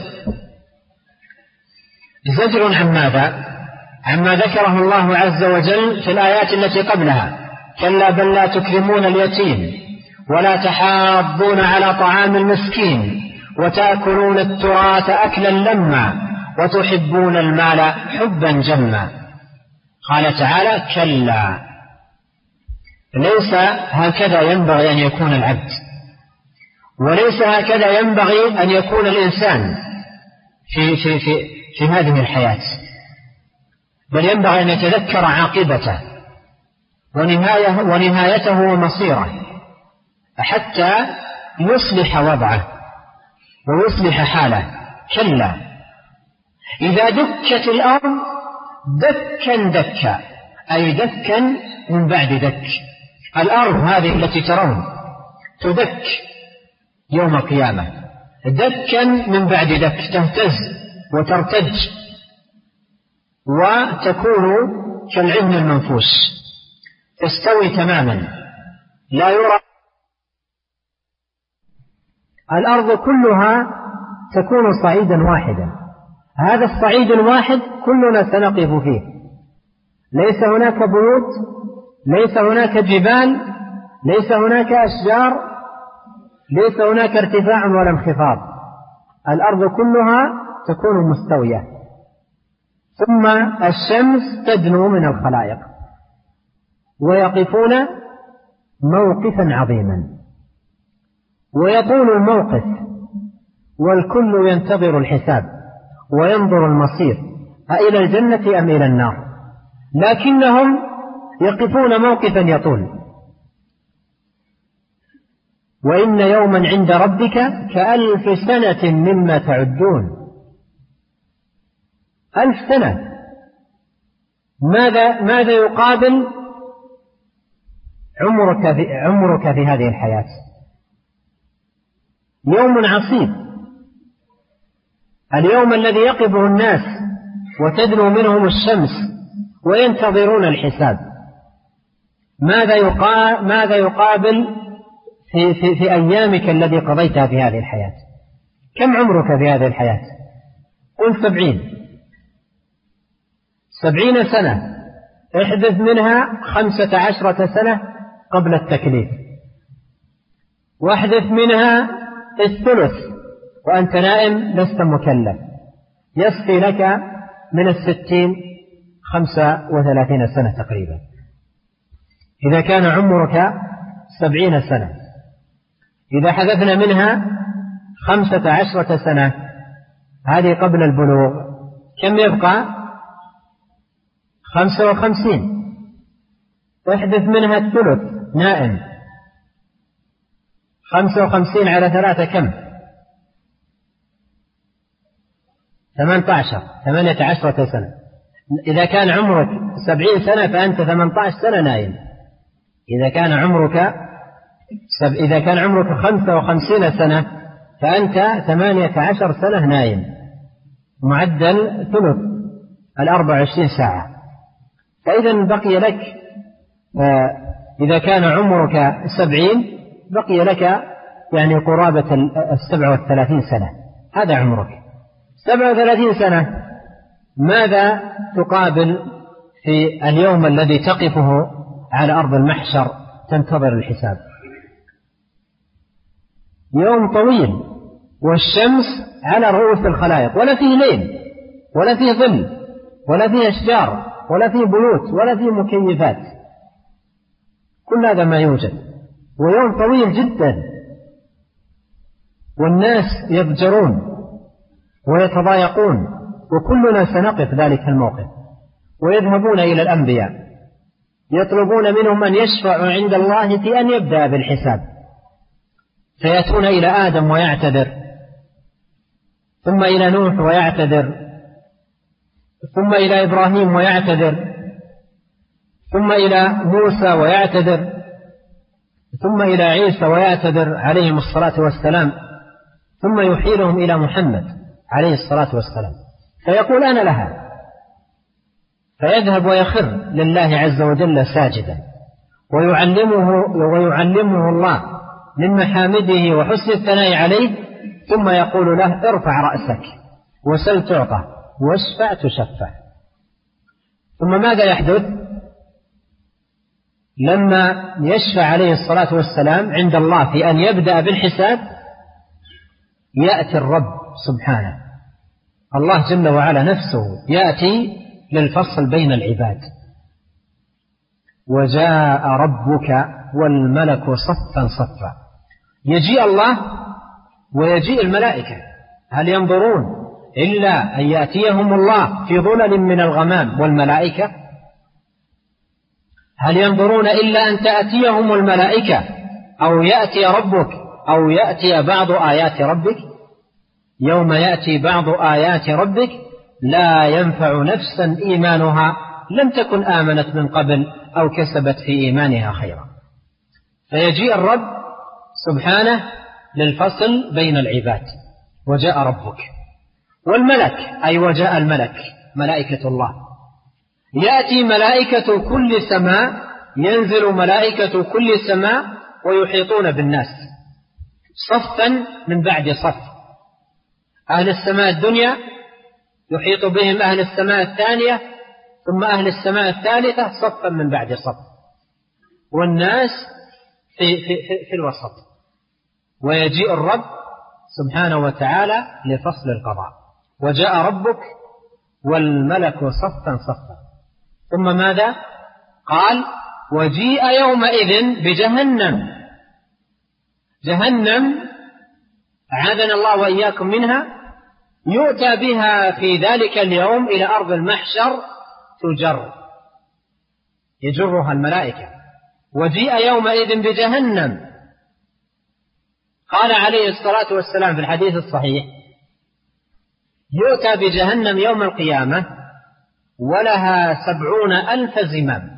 زجر عن ماذا؟ عما ذكره الله عز وجل في الآيات التي قبلها: كلا بل لا تكرمون اليتيم ولا تحاضون على طعام المسكين وتأكلون التراث أكلا لما وتحبون المال حبا جما. قال تعالى: كلا. ليس هكذا ينبغي أن يكون العبد، وليس هكذا ينبغي أن يكون الإنسان في هذه الحياة. بل ينبغي أن يتذكر عاقبته ونهايته ومصيره حتى يصلح وضعه ويصلح حاله. كلا إذا دكت الأرض دكا دكا، أي دكا من بعد دك. الأرض هذه التي ترون تدك يوم القيامة دكا من بعد دك، تهتز وترتج وتكون كالعهن المنفوش، تستوي تماما لا يرى. الأرض كلها تكون صعيدا واحدا، هذا الصعيد الواحد كلنا سنقف فيه، ليس هناك بيوت، ليس هناك جبال، ليس هناك أشجار، ليس هناك ارتفاع ولا انخفاض، الأرض كلها تكون مستوية. ثم الشمس تدنو من الخلائق ويقفون موقفا عظيما، ويطول الموقف والكل ينتظر الحساب وينظر المصير أإلى الجنة أم إلى النار، لكنهم يقفون موقفا يطول. وإن يوما عند ربك كألف سنة مما تعدون. 1000 سنة، ماذا يقابل عمرك في هذه الحياة؟ يوم عصيب، اليوم الذي يقفه الناس وتدنو منهم الشمس وينتظرون الحساب. ماذا يقابل في أيامك الذي قضيتها في هذه الحياة؟ كم عمرك في هذه الحياة؟ قل 70 سنة، احذف منها 15 سنة قبل التكليف، واحذف منها الثلث وأنت نائم لست مكلف، يصفي لك من 60 35 سنة تقريبا. إذا كان عمرك 70 سنة، إذا حذفنا منها 15 سنة هذه قبل البلوغ، كم يبقى؟ 55. احذف منها الثلث نائم، 55 على 3 كم؟ 18 سنة. إذا كان عمرك 70 سنة فأنت 18 سنة نائم. إذا كان عمرك 55 سنة فأنت 18 سنة نائم، معدل ثلث 24 ساعة. فإذا بقي لك، إذا كان عمرك 70 بقي لك يعني قرابة 37 سنة، هذا عمرك 37 سنة. ماذا تقابل في اليوم الذي تقفه على أرض المحشر تنتظر الحساب؟ يوم طويل والشمس على رؤوس الخلائق، ولا فيه ليل ولا فيه ظل ولا فيه أشجار ولا فيه بيوت ولا فيه مكيفات، كل هذا ما يوجد، ويوم طويل جدا، والناس يضجرون ويتضايقون، وكلنا سنقف ذلك الموقف. ويذهبون إلى الأنبياء يطلبون منهم أن يشفعوا عند الله في أن يبدأ بالحساب، فيأتون إلى آدم ويعتذر، ثم إلى نوح ويعتذر، ثم إلى إبراهيم ويعتذر، ثم إلى موسى ويعتذر، ثم إلى عيسى ويعتذر عليهم الصلاة والسلام، ثم يحيلهم إلى محمد عليه الصلاة والسلام فيقول أنا لها، فيذهب ويخر لله عز وجل ساجدا، ويعلمه الله من محامده وحسن الثناء عليه، ثم يقول له ارفع رأسك وسل تعطى واشفع تشفع. ثم ماذا يحدث لما يشفع عليه الصلاة والسلام عند الله في أن يبدأ بالحساب؟ يأتي الرب سبحانه، الله جل وعلا نفسه يأتي للفصل بين العباد، وجاء ربك والملك صفا صفا. يجيء الله ويجيء الملائكة، هل ينظرون إلا أن يأتيهم الله في ظلل من الغمام والملائكة؟ هل ينظرون إلا أن تأتيهم الملائكة أو يأتي ربك أو يأتي بعض آيات ربك؟ يوم يأتي بعض آيات ربك لا ينفع نفسا إيمانها لم تكن آمنت من قبل أو كسبت في إيمانها خيرا. فيجيء الرب سبحانه للفصل بين العباد. وجاء ربك والملك، أي وجاء الملك ملائكة الله، يأتي ملائكة كل سماء، ينزل ملائكة كل سماء ويحيطون بالناس صفا من بعد صف. أهل السماء الدنيا يحيط بهم أهل السماء الثانية، ثم أهل السماء الثالثة صفا من بعد صف، والناس في الوسط. ويجيء الرب سبحانه وتعالى لفصل القضاء. وجاء ربك والملك صفا صفا. ثم ماذا قال؟ وجيء يومئذ بجهنم. جهنم أعاذنا الله وإياكم منها، يؤتى بها في ذلك اليوم إلى أرض المحشر يجرها الملائكة. وجيء يومئذ بجهنم. قال عليه الصلاة والسلام في الحديث الصحيح: يؤتى بجهنم يوم القيامة ولها 70,000 زمام،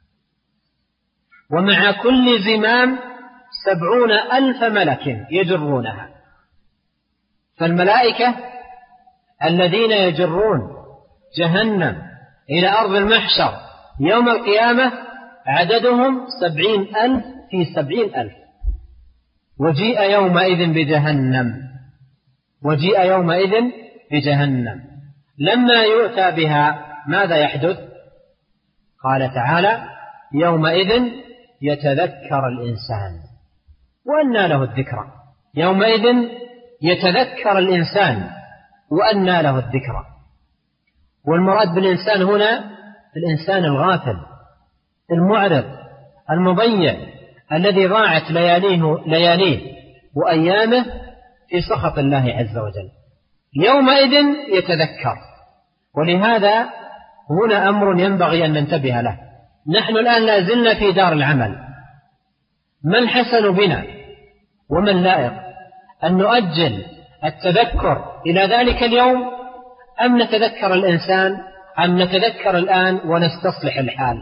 ومع كل زمام 70,000 ملك يجرونها. فالملائكة الذين يجرون جهنم إلى أرض المحشر يوم القيامة عددهم 70,000 في 70,000. وجيء يومئذ بجهنم. وجيء يومئذ بجهنم. لما يؤتى بها ماذا يحدث؟ قال تعالى: يومئذ يتذكر الإنسان وأنى له الذكرى. يومئذ يتذكر الإنسان وأنى له الذكرى. والمراد بالإنسان هنا الإنسان الغافل المعرض المضيع الذي ضاعت لياليه وأيامه في سخط الله عز وجل. يومئذ يتذكر. ولهذا هنا أمر ينبغي أن ننتبه له. نحن الآن لا زلنا في دار العمل. ما الحسن بنا وما اللائق؟ أن نؤجل التذكر إلى ذلك اليوم، أم نتذكر الإنسان، أم نتذكر الآن ونستصلح الحال؟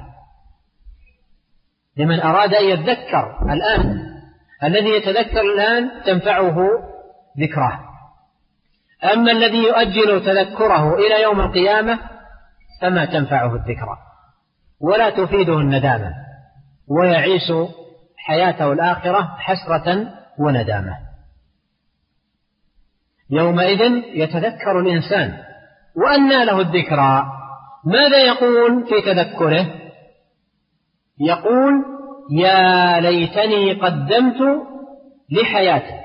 لمن أراد أن يتذكر الآن، الذي يتذكر الآن تنفعه ذكره. أما الذي يؤجل تذكره إلى يوم القيامة فما تنفعه الذكرى ولا تفيده الندامة، ويعيش حياته الآخرة حسرة وندامة. يومئذ يتذكر الإنسان وأنى له الذكرى. ماذا يقول في تذكره؟ يقول: يا ليتني قدمت لحياتي.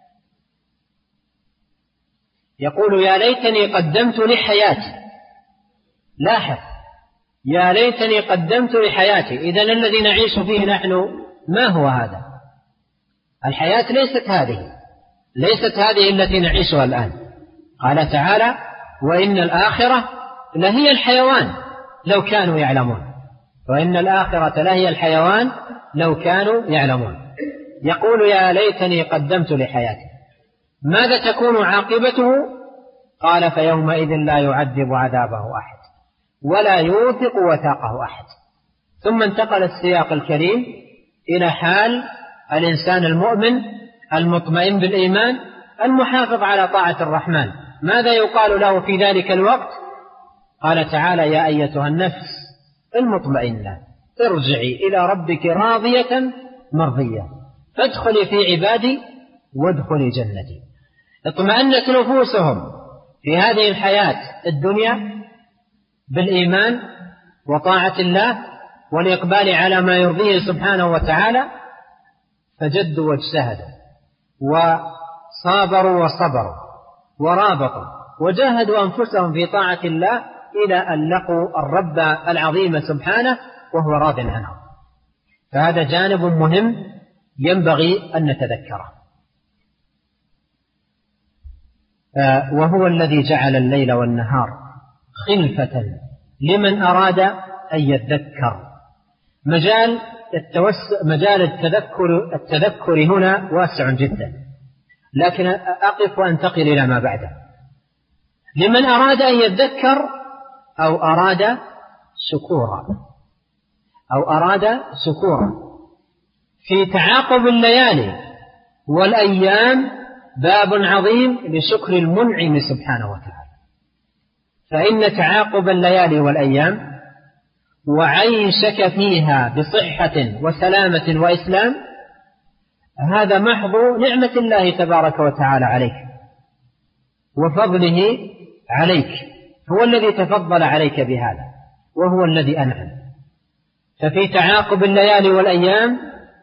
يقول: يا ليتني قدمت لحياتي. لاحظ: يا ليتني قدمت لحياتي. إذن الذي نعيش فيه نحن ما هو هذا؟ الحياة ليست هذه التي نعيشها الآن. قال تعالى: وإن الآخرة لهي الحيوان لو كانوا يعلمون. وإن الآخرة لهي الحيوان لو كانوا يعلمون. يقول: يا ليتني قدمت لحياتي. ماذا تكون عاقبته؟ قال: فيومئذ لا يعذب عذابه أحد ولا يوثق وثاقه أحد. ثم انتقل السياق الكريم إلى حال الإنسان المؤمن المطمئن بالإيمان المحافظ على طاعة الرحمن. ماذا يقال له في ذلك الوقت؟ قال تعالى: يا أيتها النفس المطمئنة ارجعي إلى ربك راضية مرضية فادخلي في عبادي وادخلي جنتي. اطمأنت نفوسهم في هذه الحياة الدنيا بالإيمان وطاعة الله والإقبال على ما يرضيه سبحانه وتعالى، فجدوا واجتهدوا وصابروا وصبروا ورابطوا وجاهدوا أنفسهم في طاعة الله إلى أن لقوا الرب العظيم سبحانه وهو راض عنهم. فهذا جانب مهم ينبغي أن نتذكره. وهو الذي جعل الليل والنهار خلفة لمن أراد أن يذكر. مجال التذكر هنا واسع جدا، لكن أقف وأنتقل إلى ما بعده. لمن أراد أن يذكر أو أراد شكورا. في تعاقب الليالي والأيام باب عظيم لشكر المنعم سبحانه وتعالى، فإن تعاقب الليالي والأيام وعيشك فيها بصحة وسلامة وإسلام هذا محض نعمة الله تبارك وتعالى عليك وفضله عليك، هو الذي تفضل عليك بهذا وهو الذي أنعم. ففي تعاقب الليالي والأيام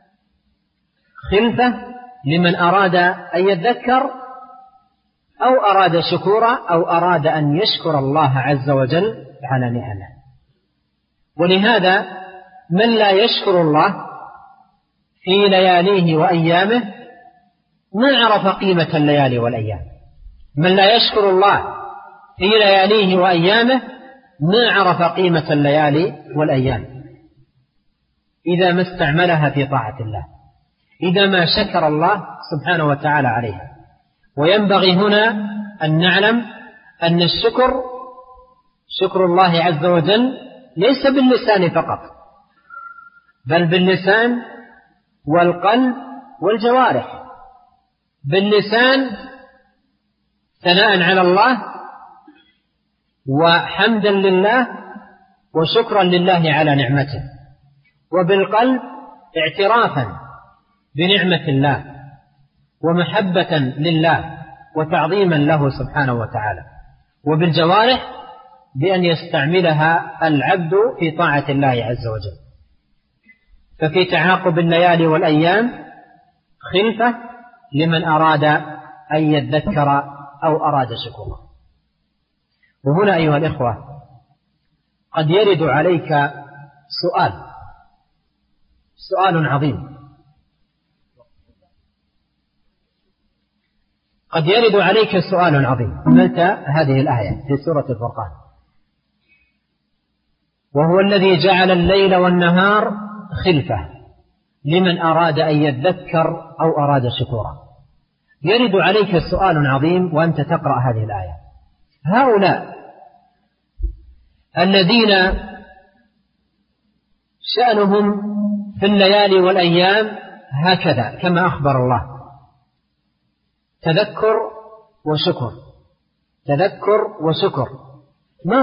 خلفة لمن أراد أن يذكر أو أراد شكورا أو أراد أن يشكر الله عز وجل على نعمه. ولهذا من لا يشكر الله في لياليه وأيامه ما عرف قيمة الليالي والأيام. من لا يشكر الله في لياليه وأيامه ما عرف قيمة الليالي والأيام إذا ما استعملها في طاعة الله، إذا ما شكر الله سبحانه وتعالى عليها. وينبغي هنا أن نعلم أن شكر الله عز وجل ليس باللسان فقط، بل باللسان والقلب والجوارح. باللسان ثناء على الله وحمدا لله وشكرا لله على نعمته، وبالقلب اعترافا بنعمة الله ومحبة لله وتعظيما له سبحانه وتعالى، وبالجوارح بأن يستعملها العبد في طاعة الله عز وجل. ففي تعاقب الليالي والأيام خلفة لمن أراد أن يذكر أو أراد شكورا. وهنا أيها الإخوة قد يرد عليك سؤال عظيم، قد يرد عليك سؤال عظيم. متى هذه الآية في سورة الفرقان؟ وهو الذي جعل الليل والنهار خلفة لمن أراد أن يذكر أو أراد شكورا. يرد عليك سؤال عظيم وأنت تقرأ هذه الآية. هؤلاء الذين شأنهم في الليالي والأيام هكذا كما أخبر الله، تذكر وشكر، ما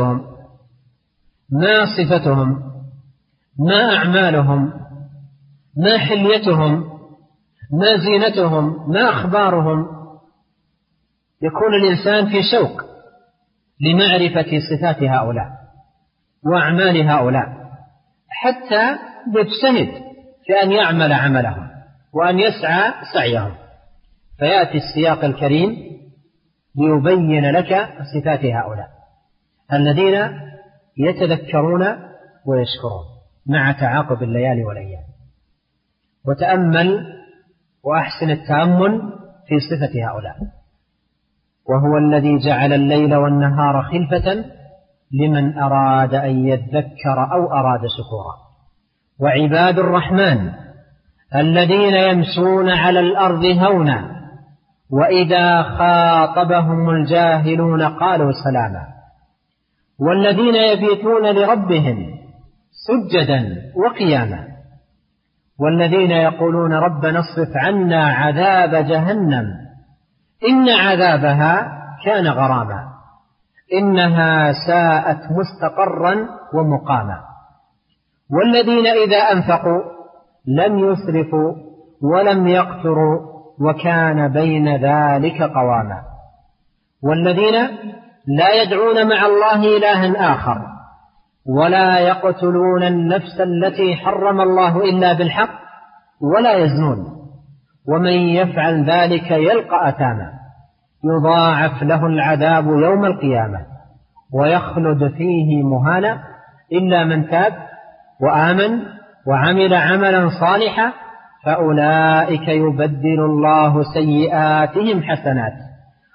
صفتهم، ما أعمالهم، ما حليتهم، ما زينتهم، ما أخبارهم. يكون الإنسان في شوق لمعرفة صفات هؤلاء وأعمال هؤلاء حتى يجتهد في أن يعمل عملهم وأن يسعى سعيهم. فيأتي السياق الكريم ليبين لك صفات هؤلاء الذين يتذكرون ويشكرون مع تعاقب الليالي والأيام. وتأمل وأحسن التأمل في صفة هؤلاء. وهو الذي جعل الليل والنهار خلفة لمن أراد أن يذكر أو أراد شكورا. وعباد الرحمن الذين يمشون على الأرض هونا وإذا خاطبهم الجاهلون قالوا سلاما. والذين يبيتون لربهم سجدا وقياما. والذين يقولون ربنا اصرف عنا عذاب جهنم إن عذابها كان غراما إنها ساءت مستقرا ومقاما. والذين إذا أنفقوا لم يسرفوا ولم يقتروا وكان بين ذلك قواما. والذين لا يدعون مع الله إلها آخر ولا يقتلون النفس التي حرم الله إلا بالحق ولا يزنون ومن يفعل ذلك يلقى أثاما يضاعف له العذاب يوم القيامة ويخلد فيه مهانا إلا من تاب وآمن وعمل عملا صالحا فأولئك يبدل الله سيئاتهم حسنات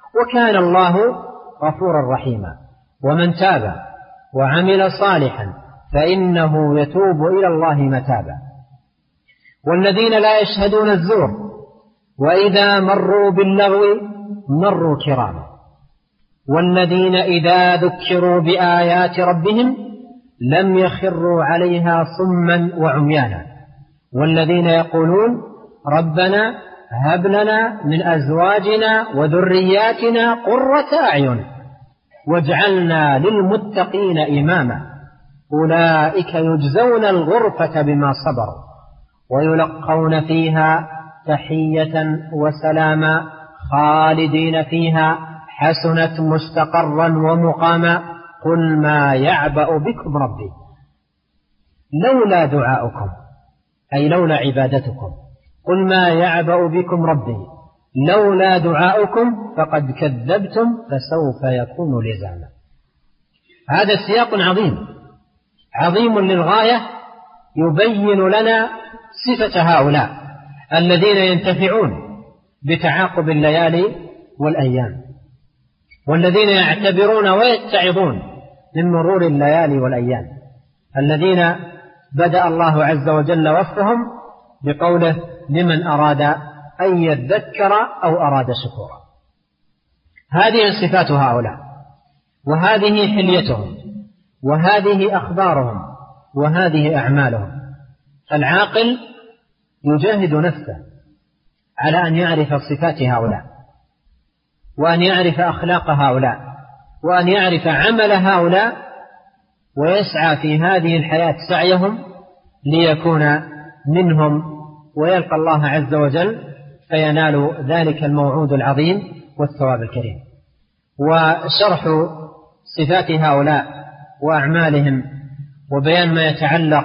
وكان الله غفورا رحيما. ومن تاب وعمل صالحا فإنه يتوب إلى الله متابا. والذين لا يشهدون الزور وإذا مروا باللغو مروا كراما. والذين إذا ذكروا بآيات ربهم لم يخروا عليها صما وعميانا. والذين يقولون ربنا هب لنا من أزواجنا وذرياتنا قرة أعين واجعلنا للمتقين إماما أولئك يجزون الغرفة بما صبروا ويلقون فيها تحية وسلاما خالدين فيها حسنت مستقرا ومقاما قل ما يعبأ بكم ربي لولا دعاؤكم أي لولا عبادتكم. قل ما يعبأ بكم ربي لولا دعاؤكم فقد كذبتم فسوف يكون لزاما. هذا سياق عظيم للغاية يبين لنا صفة هؤلاء الذين ينتفعون بتعاقب الليالي والأيام، والذين يعتبرون ويتعظون من مرور الليالي والأيام، الذين بدأ الله عز وجل وصفهم بقوله لمن أراد أن يذكر أو أراد شكورا. هذه صفات هؤلاء، وهذه حليتهم، وهذه أخبارهم، وهذه أعمالهم. العاقل يجاهد نفسه على أن يعرف صفات هؤلاء، وأن يعرف أخلاق هؤلاء، وأن يعرف عمل هؤلاء، ويسعى في هذه الحياة سعيهم ليكون منهم ويلقى الله عز وجل فينال ذلك الموعود العظيم والثواب الكريم. وشرح صفات هؤلاء وأعمالهم وبيان ما يتعلق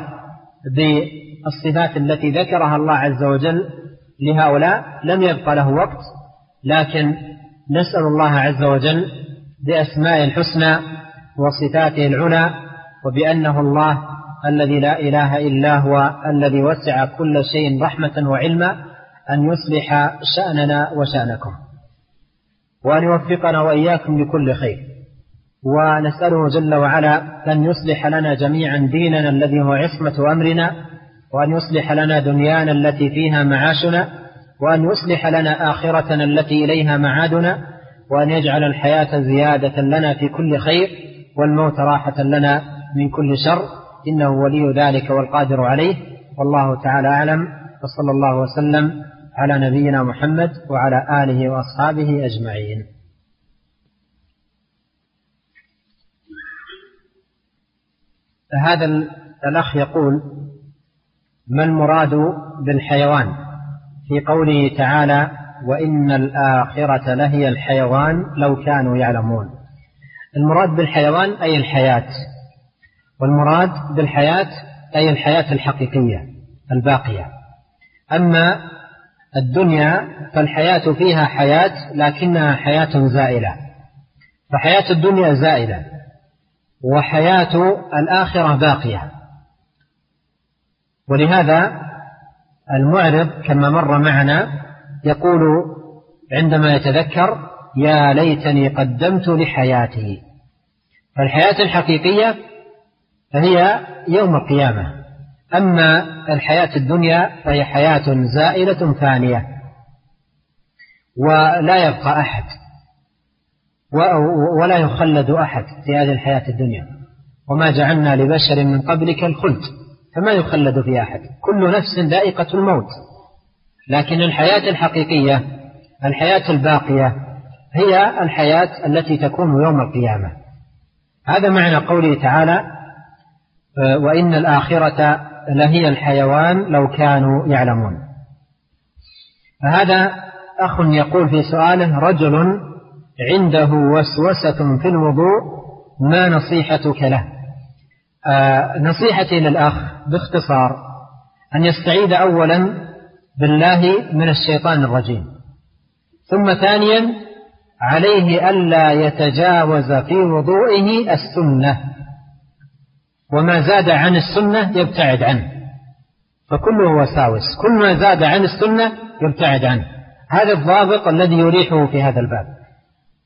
بالصفات التي ذكرها الله عز وجل لهؤلاء لم يبقى له وقت، لكن نسأل الله عز وجل بأسماء الحسنى وصفاته العلى وبأنه الله الذي لا إله إلا هو الذي وسع كل شيء رحمة وعلما أن يصلح شأننا وشأنكم، وأن يوفقنا وإياكم لكل خير. ونسأله جل وعلا أن يصلح لنا جميعا ديننا الذي هو عصمة أمرنا، وأن يصلح لنا دنيانا التي فيها معاشنا، وأن يصلح لنا آخرتنا التي إليها معادنا، وأن يجعل الحياة زيادة لنا في كل خير والموت راحة لنا من كل شر، إنه ولي ذلك والقادر عليه. والله تعالى أعلم، وصلى الله وسلم على نبينا محمد وعلى آله وأصحابه أجمعين. هذا الأخ يقول: ما المراد بالحيوان في قوله تعالى وإن الآخرة لهي الحيوان لو كانوا يعلمون؟ المراد بالحيوان أي الحياة، والمراد بالحياة أي الحياة الحقيقية الباقية. أما الدنيا فالحياة فيها حياة لكنها حياة زائلة، فحياة الدنيا زائلة وحياة الآخرة باقية. ولهذا المعرض كما مر معنا يقول عندما يتذكر: يا ليتني قدمت لحياتي. فالحياة الحقيقية فهي يوم القيامة، أما الحياة الدنيا فهي حياة زائلة فانية ولا يبقى أحد ولا يخلد أحد في هذه الحياة الدنيا، وما جعلنا لبشر من قبلك الخلد فما يخلد في أحد، كل نفس ذائقة الموت. لكن الحياة الحقيقية الحياة الباقية هي الحياة التي تكون يوم القيامة. هذا معنى قوله تعالى وإن الآخرة لهي الحيوان لو كانوا يعلمون. فهذا أخ يقول في سؤاله: رجل عنده وسوسة في الوضوء ما نصيحتك له؟ نصيحتي للأخ باختصار أن يستعيذ أولا بالله من الشيطان الرجيم، ثم ثانيا عليه ألا يتجاوز في وضوئه السنة، وما زاد عن السنة يبتعد عنه، فكله وساوس، كل ما زاد عن السنة يبتعد عنه. هذا الضابط الذي يريحه في هذا الباب.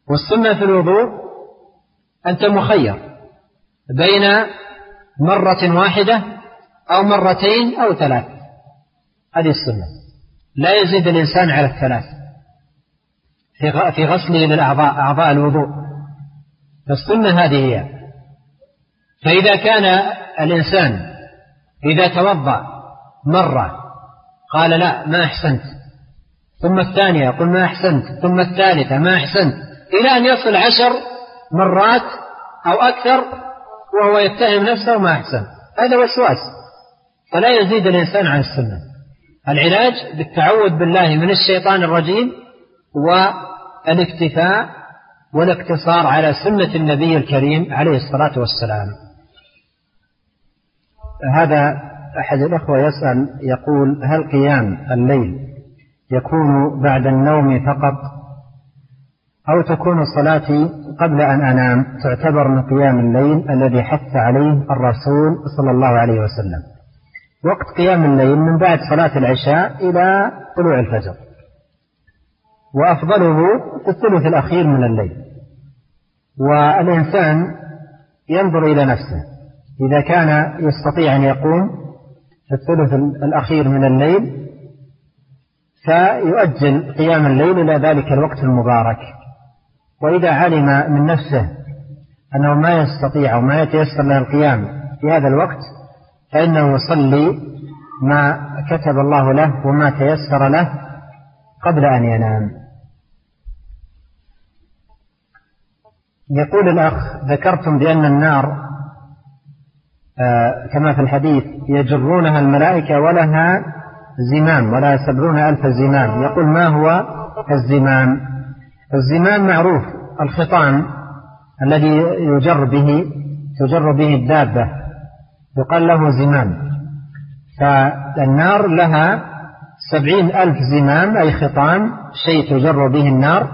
والسنة في الوضوء أنت مخير بين مرة واحدة أو مرتين أو ثلاث، هذه السنة، لا يزيد الإنسان على الثلاث في غسله للأعضاء، أعضاء الوضوء، فالسنة هذه هي. فإذا كان الإنسان إذا توضأ مرة قال لا ما أحسنت، ثم الثانية يقول ما أحسنت، ثم الثالثة ما أحسنت، إلى أن يصل 10 مرات أو أكثر وهو يتهم نفسه ما أحسن، هذا وسواس، فلا يزيد الإنسان عن السنة. العلاج بالتعوذ بالله من الشيطان الرجيم والاكتفاء والاقتصار على سنة النبي الكريم عليه الصلاة والسلام. هذا أحد الأخوة يسأل يقول: هل قيام الليل يكون بعد النوم فقط، أو تكون صلاتي قبل أن أنام تعتبر من قيام الليل الذي حث عليه الرسول صلى الله عليه وسلم؟ وقت قيام الليل من بعد صلاة العشاء إلى طلوع الفجر، وأفضله في الثلث الأخير من الليل. والإنسان ينظر إلى نفسه، إذا كان يستطيع أن يقوم في الثلث الأخير من الليل فيؤجل قيام الليل إلى ذلك الوقت المبارك، وإذا علم من نفسه أنه ما يستطيع وما يتيسر له القيام في هذا الوقت فإنه يصلي ما كتب الله له وما تيسر له قبل أن ينام. يقول الأخ: ذكرتم بأن النار كما في الحديث يجرونها الملائكة ولها زمام، ولها 70,000 زمام. يقول: ما هو الزمام؟ الزمام معروف، الخطام الذي تجر به الدابة يقال له زمام. فالنار لها 70,000 زمام، أي خطام، شيء تجر به النار،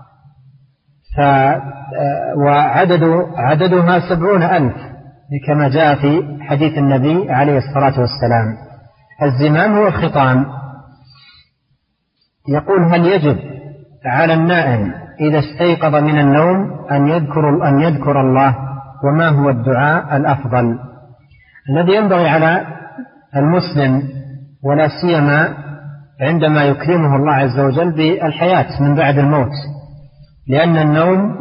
وعددها 70,000 كما جاء في حديث النبي عليه الصلاة والسلام. الزمام هو الخطام. يقول: هل يجب على النائم إذا استيقظ من النوم أن يذكر الله، وما هو الدعاء الأفضل؟ الذي ينبغي على المسلم ولا سيما عندما يكرمه الله عز وجل بالحياة من بعد الموت، لأن النوم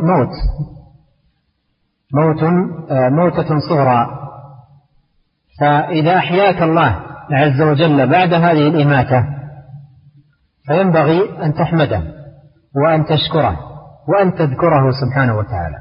موتة صغرى، فإذا أحياك الله عز وجل بعد هذه الإماتة فينبغي أن تحمده وأن تشكره وأن تذكره سبحانه وتعالى،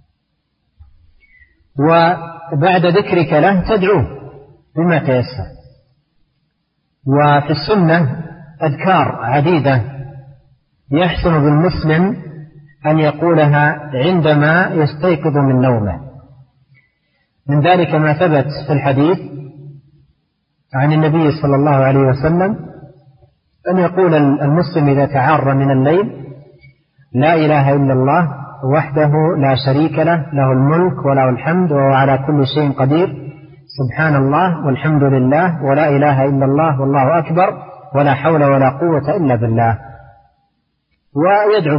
وبعد ذكرك له تدعوه بما تيسر. وفي السنة أذكار عديدة يحسن بالمسلم أن يقولها عندما يستيقظ من نومه. من ذلك ما ثبت في الحديث عن النبي صلى الله عليه وسلم أن يقول المسلم إذا تعار من الليل: لا إله إلا الله وحده لا شريك له، له الملك وله الحمد وهو على كل شيء قدير، سبحان الله والحمد لله ولا إله إلا الله والله أكبر ولا حول ولا قوة إلا بالله. ويدعو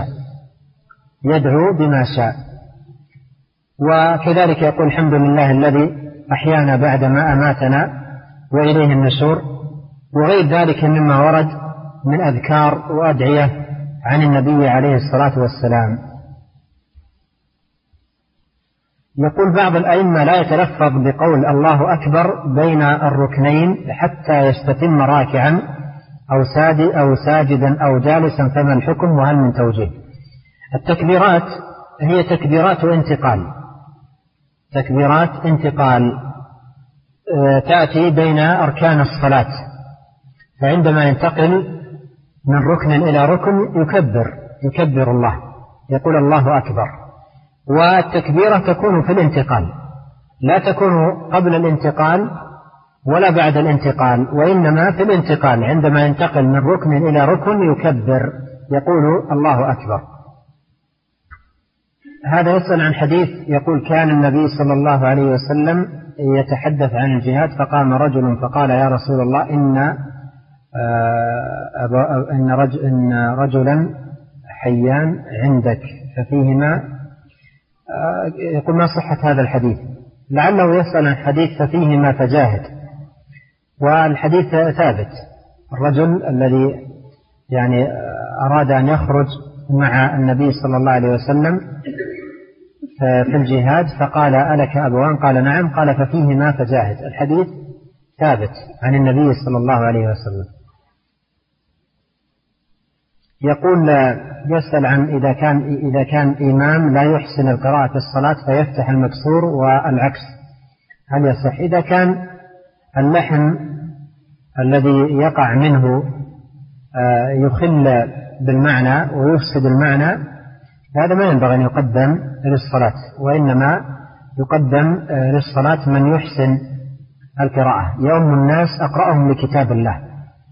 بما شاء. وكذلك يقول: الحمد لله الذي أحيانا بعد ما أماتنا وإليه النشور، وغير ذلك مما ورد من أذكار وأدعية عن النبي عليه الصلاة والسلام. يقول: بعض الأئمة لا يتلفظ بقول الله أكبر بين الركنين حتى يستتم راكعا أو ساجدا أو جالسا، فما الحكم وهل من توجيه؟ التكبيرات هي تكبيرات انتقال تأتي بين أركان الصلاة، فعندما ينتقل من ركن إلى ركن يكبر الله، يقول الله أكبر. والتكبيرة تكون في الانتقال، لا تكون قبل الانتقال ولا بعد الانتقال، وإنما في الانتقال عندما ينتقل من ركن إلى ركن يكبر، يقول الله أكبر. هذا يسأل عن حديث يقول: كان النبي صلى الله عليه وسلم يتحدث عن الجهاد، فقام رجل فقال: يا رسول الله إن رجلا حيان عندك، ففيهما، يقول ما صحة هذا الحديث؟ لعله يسأل عن حديث ففيهما فجاهد، والحديث ثابت. الرجل الذي يعني أراد أن يخرج مع النبي صلى الله عليه وسلم في الجهاد فقال ألك أبوان؟ قال نعم. قال ففيهما فجاهد. الحديث ثابت عن النبي صلى الله عليه وسلم. يقول يسأل عن إذا كان إمام لا يحسن القراءة في الصلاة فيفتح المكسور والعكس، هل يصح؟ إذا كان اللحن الذي يقع منه يخل بالمعنى ويفسد المعنى، هذا ما ينبغي أن يقدم للصلاة، وإنما يقدم للصلاة من يحسن القراءة، يؤم الناس أقرأهم لكتاب الله.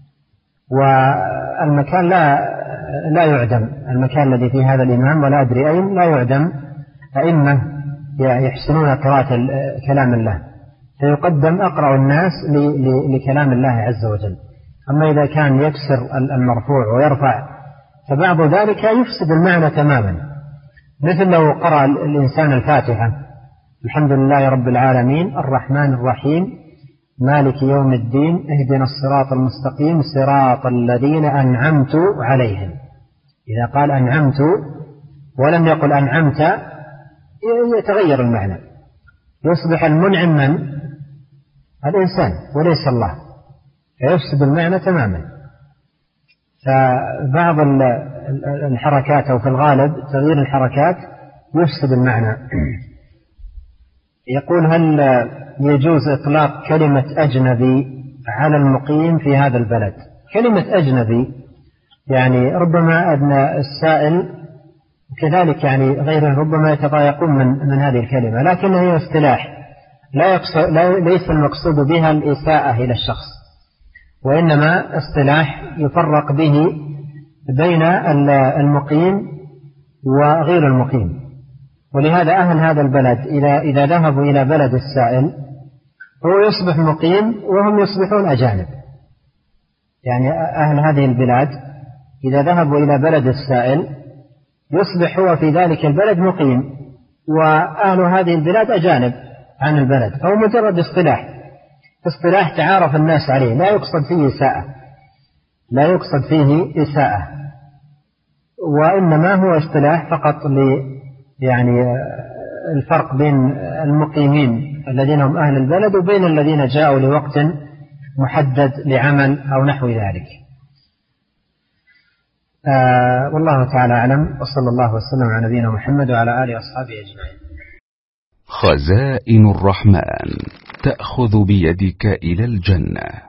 والمكان لا يعدم، المكان الذي فيه هذا الإمام ولا أدري أين لا يعدم أئمة يحسنون قراءة كلام الله، فيقدم أقرأ الناس لكلام الله عز وجل. أما إذا كان يكسر المرفوع ويرفع فبعض ذلك يفسد المعنى تماما، مثل لو قرأ الإنسان الفاتحة الحمد لله رب العالمين الرحمن الرحيم مالك يوم الدين اهدنا الصراط المستقيم صراط الذين أنعمت عليهم، إذا قال أنعمت ولم يقل أنعمت يتغير المعنى، يصبح المنعم من؟ الإنسان وليس الله، فيفسد المعنى تماما. فبعض الحركات أو في الغالب تغيير الحركات يفسد المعنى. يقول هل يجوز إطلاق كلمة أجنبي على المقيم في هذا البلد؟ كلمة أجنبي يعني ربما أن السائل كذلك يعني غيره ربما يتضايقون من هذه الكلمة، لكن هي اصطلاح ليس المقصود بها الإساءة إلى الشخص، وإنما اصطلاح يفرق به بين المقيم وغير المقيم. ولهذا أهل هذا البلد إذا ذهبوا إلى بلد السائل هو يصبح مقيم وهم يصبحون أجانب. يعني أهل هذه البلاد إذا ذهبوا إلى بلد السائل يصبح هو في ذلك البلد مقيم، وأهل هذه البلاد أجانب عن البلد، فهو مجرد اصطلاح تعارف الناس عليه، لا يقصد فيه إساءة، وإنما هو اصطلاح فقط يعني الفرق بين المقيمين الذين هم أهل البلد وبين الذين جاءوا لوقت محدد لعمل أو نحو ذلك. والله تعالى أعلم، وصلى الله وسلم على نبينا محمد وعلى آله وأصحابه أجمعين. خزائن الرحمن تأخذ بيدك إلى الجنة.